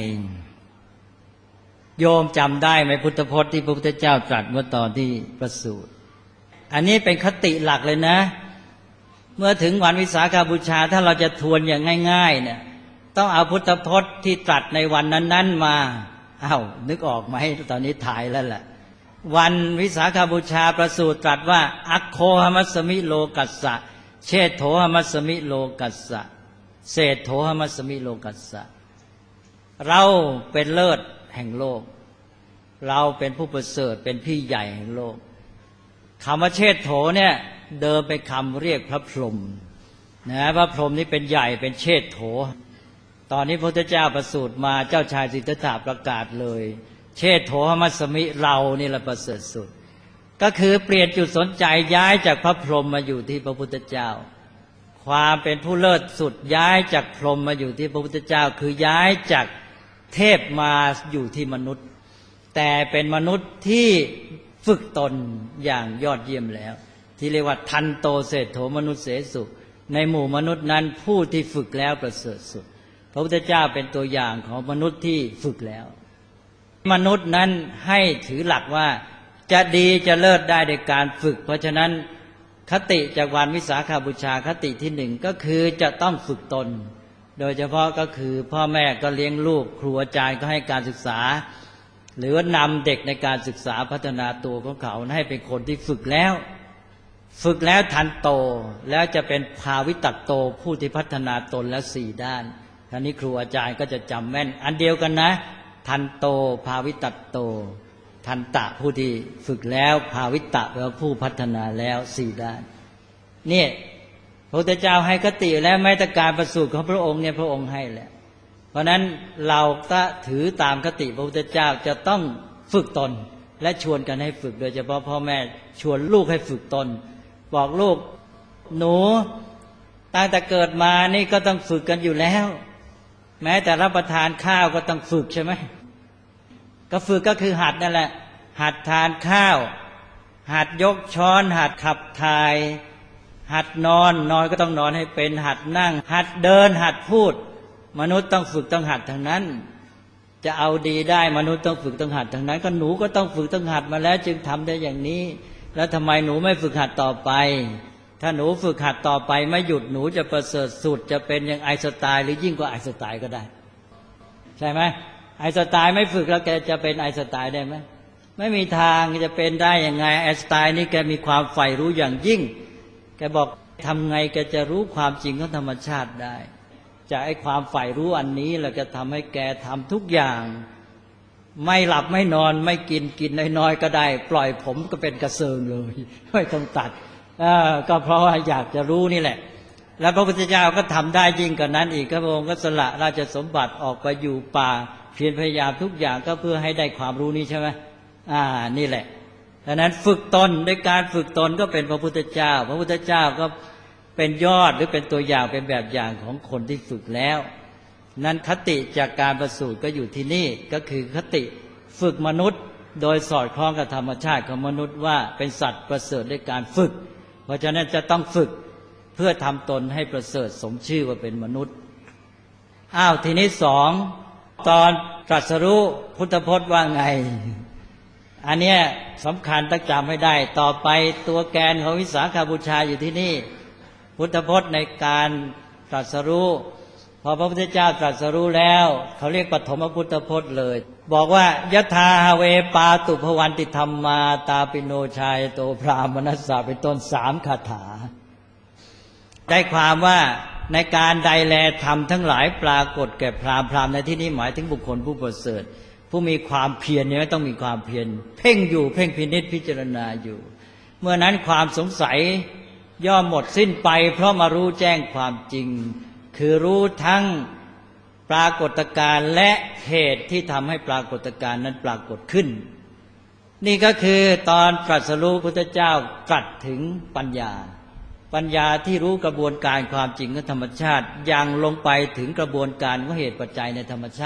โยมจำได้ไหมพุทธพจน์ที่พระพุทธเจ้าตรัสเมื่อตอนที่ประสูติอันนี้เป็นคติหลักเลยนะเมื่อถึงวันวิสาขบูชาถ้าเราจะทวนอย่างง่ายๆเนี่ยต้องเอาพุทธพจน์ที่ตรัสในวันนั้นๆมานึกออกไหมตอนนี้ถ่ายแล้วแหละวันวิสาขบูชาประสูติตรัสว่าอัคโคหมัสสมิโลกัสสะเชษโถหมัสสมิโลกัสสะเศษโถหมัสสมิโลกัสสะเราเป็นเลิศแห่งโลกเราเป็นผู้ประเสริฐเป็นพี่ใหญ่แห่งโลกคำว่าเชษโถเนี่ยเดิมเป็นคำเรียกพระพรหมนะพระพรหมนี่เป็นใหญ่เป็นเชษโถตอนนี้พระพุทธเจ้าประสูติมาเจ้าชายสิทธัตถะประกาศเลยเชษโถหมัสสมิเรานี่แหละประเสริฐสุดก็คือเปลี่ยนจุดสนใจย้ายจากพระพรหมมาอยู่ที่พระพุทธเจ้าความเป็นผู้เลิศสุดย้ายจากพรหมมาอยู่ที่พระพุทธเจ้าคือย้ายจากเทพมาอยู่ที่มนุษย์แต่เป็นมนุษย์ที่ฝึกตนอย่างยอดเยี่ยมแล้วที่เรียกว่าทันโตเศรษโถมนุษย์เสสุในหมู่มนุษย์นั้นผู้ที่ฝึกแล้วประเสริฐสุดพระพุทธเจ้าเป็นตัวอย่างของมนุษย์ที่ฝึกแล้วมนุษย์นั้นให้ถือหลักว่าจะดีจะเลิศได้ในการฝึกเพราะฉะนั้นคติจากวันวิสาขบูชาคติที่หนึ่งก็คือจะต้องฝึกตนโดยเฉพาะก็คือพ่อแม่ก็เลี้ยงลูกครูอาจารย์ก็ให้การศึกษาหรือว่านำเด็กในการศึกษาพัฒนาตัวของเขาให้เป็นคนที่ฝึกแล้วทันโตแล้วจะเป็นภาวิตักโตผู้ที่พัฒนาตนแล้ว4ด้านท่านี้ครูอาจารย์ก็จะจำแม่นอันเดียวกันนะทันโตภาวิตักโตทันตะผู้ที่ฝึกแล้วภาวิตะแปลว่าผู้พัฒนาแล้ว4ด้านนี่พระพุทธเจ้าให้คติแล้วแม้แต่การประสูติของพระองค์เนี่ยพระองค์ให้แล้วเพราะนั้นเราก็ถือตามคติพระพุทธเจ้าจะต้องฝึกตนและชวนกันให้ฝึกโดยเฉพาะพ่อแม่ชวนลูกให้ฝึกตนบอกลูกหนูตั้งแต่เกิดมานี่ก็ต้องฝึกกันอยู่แล้วแม้แต่รับประทานข้าวก็ต้องฝึกใช่ไหมก็ฝึกก็คือหัดนั่นแหละหัดทานข้าวหัดยกช้อนหัดขับถ่ายหัดนอนก็ต้องนอนให้เป็นหัดนั่งหัดเดินหัดพูดมนุษย์ต้องฝึกต้องหัดทั้งนั้นจะเอาดีได้มนุษย์ต้องฝึกต้องหัดทั้งนั้นก็หนูก็ต้องฝึกต้องหัดมาแล้วจึงทำได้อย่างนี้แล้วทำไมหนูไม่ฝึกหัดต่อไปถ้าหนูฝึกหัดต่อไปไม่หยุดหนูจะประเสริฐสุดจะเป็นอย่างไอน์สไตน์หรือยิ่งกว่าไอน์สไตน์ก็ได้ใช่ไหมไอน์สไตน์ไม่ฝึกแล้วแกจะเป็นไอน์สไตน์ได้ไหมไม่มีทางจะเป็นได้ยังไงไอน์สไตน์นี่แกมีความใฝ่รู้อย่างยิ่งแกบอกทำไงแกจะรู้ความจริงของธรรมชาติได้จากไอ้ความใฝ่รู้อันนี้เราจะทำให้แกทำทุกอย่างไม่หลับไม่นอนไม่กินน้อยๆก็ได้ปล่อยผมก็เป็นกระเซิงเลยไม่ต้องตัดก็เพราะว่าอยากจะรู้นี่แหละแล้วพระพุทธเจ้าก็ทำได้ยิ่งกว่านั้นอีกพระองค์ก็สละราชสมบัติออกไปอยู่ป่าเพียรพยายามทุกอย่างก็เพื่อให้ได้ความรู้นี้ใช่ไหมนี่แหละดังนั้นฝึกตนด้วยการฝึกตนก็เป็นพระพุทธเจ้าพระพุทธเจ้าก็เป็นยอดหรือเป็นตัวอย่างเป็นแบบอย่างของคนที่ฝึกแล้วนั้นคติจากการประสูติก็อยู่ที่นี่ก็คือคติฝึกมนุษย์โดยสอดคล้องกับธรรมชาติของมนุษย์ว่าเป็นสัตว์ประเสริฐด้วยการฝึกเพราะฉะนั้นจะต้องฝึกเพื่อทำตนให้ประเสริฐสมชื่อว่าเป็นมนุษย์ทีนี้2ตอนตรัสรู้พุทธพจน์ว่าไงอันเนี้ยสำคัญต้องจำให้ได้ต่อไปตัวแกนของวิสาขบูชาอยู่ที่นี่พุทธพจน์ในการตรัสรู้พอพระพุทธเจ้าตรัสรู้แล้วเขาเรียกปฐมพุทธพจน์เลยบอกว่ายะถาเวปาตุภวันติธรรมมาตาปิโนชายโตพรามนัสสะเป็นต้น3คาถาได้ความว่าในการใดแลธรรมทั้งหลายปรากฏแก่พราหมณ์ในที่นี้หมายถึงบุคคลผู้ประเสริฐผู้มีความเพียรเนี่ยต้องมีความเพียรเพ่งอยู่เพ่งพินิจพิจารณาอยู่เมื่อนั้นความสงสัยย่อมหมดสิ้นไปเพราะมารู้แจ้งความจริงคือรู้ทั้งปรากฏการณ์และเหตุที่ทำให้ปรากฏการณ์นั้นปรากฏขึ้นนี่ก็คือตอนตรัสรู้พุทธเจ้าตรัสถึงปัญญาที่รู้กระบวนการความจริงของธรรมชาติยังลงไปถึงกระบวนการของเหตุปัจจัยในธรรมชาติ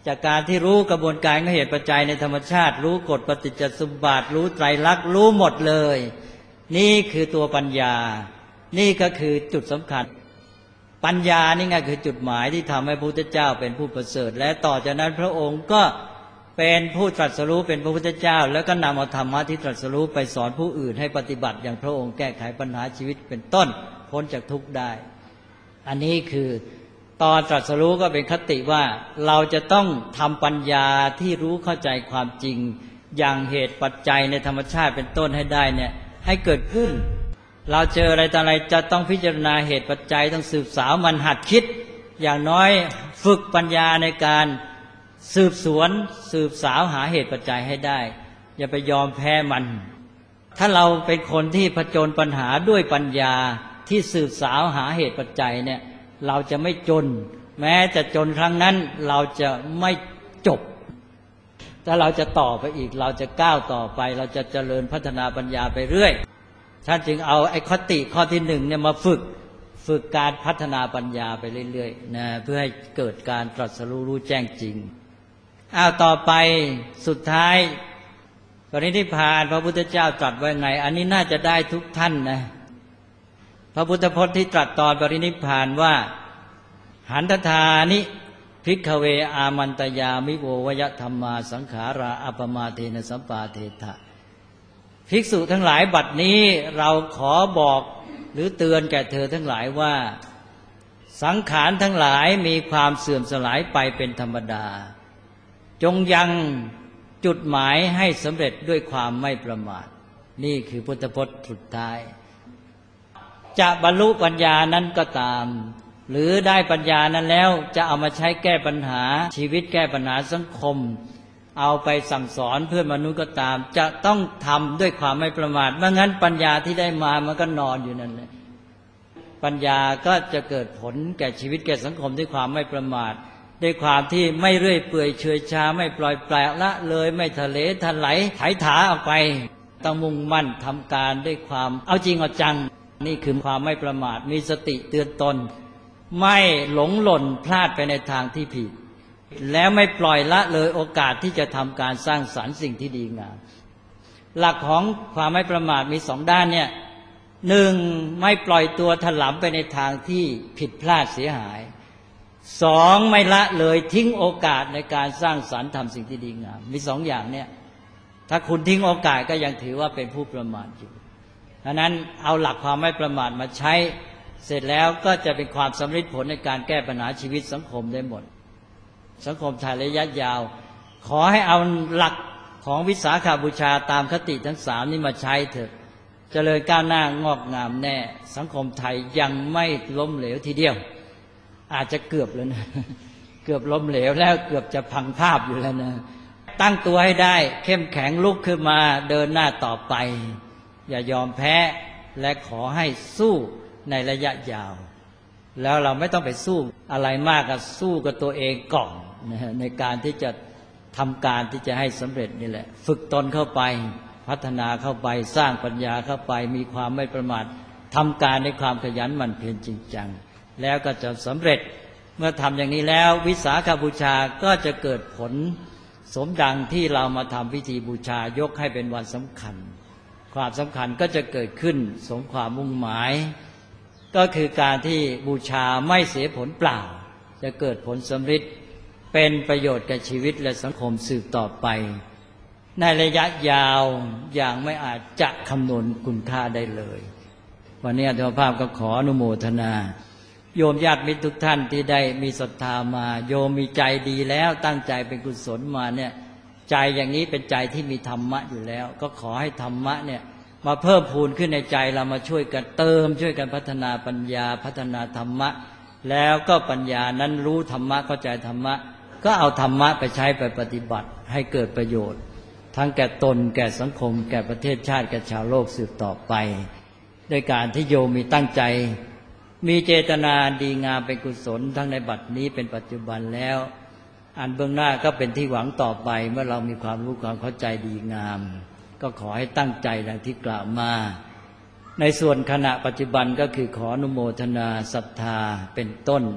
จากการที่รู้กระบวนการของเหตุปัจจัยในธรรมชาติรู้กฎปฏิจจสมุปบาทรู้ไตรลักษณ์รู้หมดเลยนี่คือตัวปัญญานี่ก็คือจุดสำคัญปัญญานี่ไงคือจุดหมายที่ทำให้พระพุทธเจ้าเป็นผู้ประเสริฐและต่อจากนั้นพระองค์ก็เป็นผู้ตรัสรู้เป็นพระพุทธเจ้าแล้วก็นำเอาธรรมะที่ตรัสรู้ไปสอนผู้อื่นให้ปฏิบัติอย่างพระองค์แก้ไขปัญหาชีวิตเป็นต้นพ้นจากทุกข์ได้อันนี้คือตอนตรัสรู้ก็เป็นคติว่าเราจะต้องทำปัญญาที่รู้เข้าใจความจริงอย่างเหตุปัจจัยในธรรมชาติเป็นต้นให้ได้เนี่ยให้เกิดขึ้นเราเจออะไรต่ออะไรจะต้องพิจารณาเหตุปัจจัยต้องสืบสาวมันหัดคิดอย่างน้อยฝึกปัญญาในการสืบสวนสืบสาวหาเหตุปัจจัยให้ได้อย่าไปยอมแพ้มันถ้าเราเป็นคนที่ผจญปัญหาด้วยปัญญาที่สืบสาวหาเหตุปัจจัยเนี่ยเราจะไม่จนแม้จะจนครั้งนั้นเราจะไม่จบถ้าเราจะต่อไปอีกเราจะก้าวต่อไปเราจะเจริญพัฒนาปัญญาไปเรื่อยท่านจึงเอาไอ้คติข้อที่หนึ่งเนี่ยมาฝึกการพัฒนาปัญญาไปเรื่อยๆนะเพื่อให้เกิดการตรัสรู้แจ้งจริงต่อไปสุดท้ายปรินิพพานพระพุทธเจ้าตรัสไว้ไงอันนี้น่าจะได้ทุกท่านนะพระพุทธพจน์ที่ตรัสตอนปรินิพพานว่าหันทธานิภิกขเวอามันตยามิโววยธรรมาสังขาราอัปมาเทนะสัมปาเทถะภิกษุทั้งหลายบัดนี้เราขอบอกหรือเตือนแก่เธอทั้งหลายว่าสังขารทั้งหลายมีความเสื่อมสลายไปเป็นธรรมดาจงยังจุดหมายให้สำเร็จด้วยความไม่ประมาทนี่คือพุทธพจน์สุดท้ายจะบรรลุปัญญานั้นก็ตามหรือได้ปัญญานั้นแล้วจะเอามาใช้แก้ปัญหาชีวิตแก้ปัญหาสังคมเอาไปสั่งสอนเพื่อนมนุษย์ก็ตามจะต้องทำด้วยความไม่ประมาทไม่งั้นปัญญาที่ได้มามันก็นอนอยู่นั่นแหละปัญญาก็จะเกิดผลแก่ชีวิตแก่สังคมด้วยความไม่ประมาทด้วยความที่ไม่เรื่อยเปื่อยเฉยชาไม่ปล่อยปละละเลยไม่ทะเลทลายไถถาออกไปต้องมุ่งมั่นทำการด้วยความเอาจริงเอาจังนี่คือความไม่ประมาทมีสติเตือนตนไม่หลงหล่นพลาดไปในทางที่ผิดแล้วไม่ปล่อยละเลยโอกาสที่จะทำการสร้างสรรค์สิ่งที่ดีงามหลักของความไม่ประมาทมีสองด้านเนี่ยหนึ่งไม่ปล่อยตัวถลำไปในทางที่ผิดพลาดเสียหายสองไม่ละเลยทิ้งโอกาสในการสร้างสรรค์ทำสิ่งที่ดีงามมีสองอย่างเนี่ยถ้าคุณทิ้งโอกาสก็ยังถือว่าเป็นผู้ประมาทอยู่ฉะนั้นเอาหลักความไม่ประมาทมาใช้เสร็จแล้วก็จะเป็นความสำเร็จผลในการแก้ปัญหาชีวิตสังคมได้หมดสังคมไทยระยะยาวขอให้เอาหลักของวิสาขบูชาตามคติทั้งสามนี้มาใช้เถอะเจริญก้าวหน้างอกงามแน่สังคมไทยยังไม่ล้มเหลวทีเดียวอาจจะเกือบแล้วนะเกือบล้มเหลวแล้วเกือบจะพังภาพอยู่แล้วนะตั้งตัวให้ได้เข้มแข็งลุกขึ้นมาเดินหน้าต่อไปอย่ายอมแพ้และขอให้สู้ในระยะยาวแล้วเราไม่ต้องไปสู้อะไรมากก็สู้กับตัวเองก่อนในการที่จะทำการที่จะให้สำเร็จนี่แหละฝึกตนเข้าไปพัฒนาเข้าไปสร้างปัญญาเข้าไปมีความไม่ประมาททำการในความขยันหมั่นเพียรจริงจังแล้วก็จะสำเร็จเมื่อทำอย่างนี้แล้ววิสาขบูชาก็จะเกิดผลสมดังที่เรามาทำพิธีบูชายกให้เป็นวันสำคัญความสำคัญก็จะเกิดขึ้นสมความมุ่งหมายก็คือการที่บูชาไม่เสียผลเปล่าจะเกิดผลสำฤทธิ์เป็นประโยชน์แก่ชีวิตและสังคมสืบต่อไปในระยะยาวอย่างไม่อาจจะคำนวณคุณค่าได้เลยวันนี้อาตมาภาพก็ขออนุโมทนาโยมญาติมิตรทุกท่านที่ได้มีศรัทธามาโยมมีใจดีแล้วตั้งใจเป็นกุศลมาเนี่ยใจอย่างนี้เป็นใจที่มีธรรมะอยู่แล้วก็ขอให้ธรรมะเนี่ยมาเพิ่มพูนขึ้นในใจเรามาช่วยกันเติมช่วยกันพัฒนาปัญญาพัฒนาธรรมะแล้วก็ปัญญานั้นรู้ธรรมะเข้าใจธรรมะก็เอาธรรมะไปใช้ไปปฏิบัติให้เกิดประโยชน์ทั้งแก่ตนแก่สังคมแก่ประเทศชาติแก่ชาวโลกสืบต่อไปด้วยการที่โยมมีตั้งใจมีเจตนาดีงามเป็นกุศลทั้งในบัดนี้เป็นปัจจุบันแล้วอันเบื้องหน้าก็เป็นที่หวังต่อไปเมื่อเรามีความรู้ความเข้าใจดีงามก็ขอให้ตั้งใจดังที่กล่าวมาในส่วนขณะปัจจุบันก็คือขออนุโมทนาศรัทธาเป็นต้น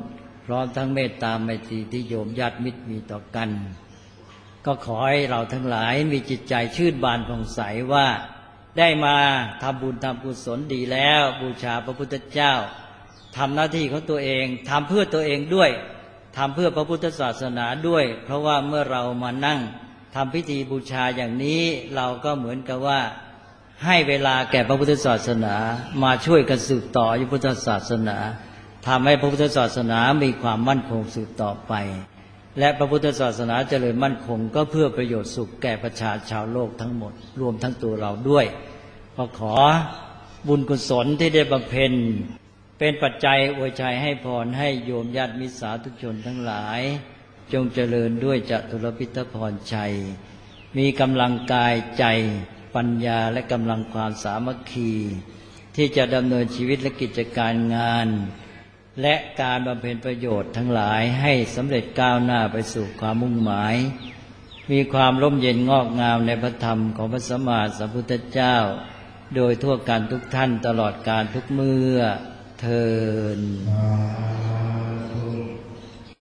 พร้อมทั้งเมตตาไมตรีที่โยมญาติมิตรมีต่อกันก็ขอให้เราทั้งหลายมีจิตใจชื่นบานผ่องใสว่าได้มาทำบุญทำกุศลดีแล้วบูชาพระพุทธเจ้าทำหน้าที่ของตัวเองทำเพื่อตัวเองด้วยทำเพื่อพระพุทธศาสนาด้วยเพราะว่าเมื่อเรามานั่งทำพิธีบูชาอย่างนี้เราก็เหมือนกับว่าให้เวลาแก่พระพุทธศาสนามาช่วยกันสืบต่อพระพุทธศาสนาทำให้พระพุทธศาสนามีความมั่นคงสืบต่อไปและพระพุทธศาสนาเจริญมั่นคงก็เพื่อประโยชน์สุขแก่ประชาชาวโลกทั้งหมดรวมทั้งตัวเราด้วยก็ขอบุญกุศลที่ได้บำเพ็ญเป็นปัจจัยอวยชัยให้พรให้โยมญาติมิตรสาธุชนทั้งหลายจงเจริญด้วยจตุรพิทพรชัยมีกำลังกายใจปัญญาและกำลังความสามัคคีที่จะดำเนินชีวิตและกิจการงานและการบำเพ็ญประโยชน์ทั้งหลายให้สำเร็จก้าวหน้าไปสู่ความมุ่งหมายมีความร่มเย็นงอกงามในพระธรรมของพระสัมมาสัมพุทธเจ้าโดยทั่วกันทุกท่านตลอดกาลทุกเมื่อเทอญ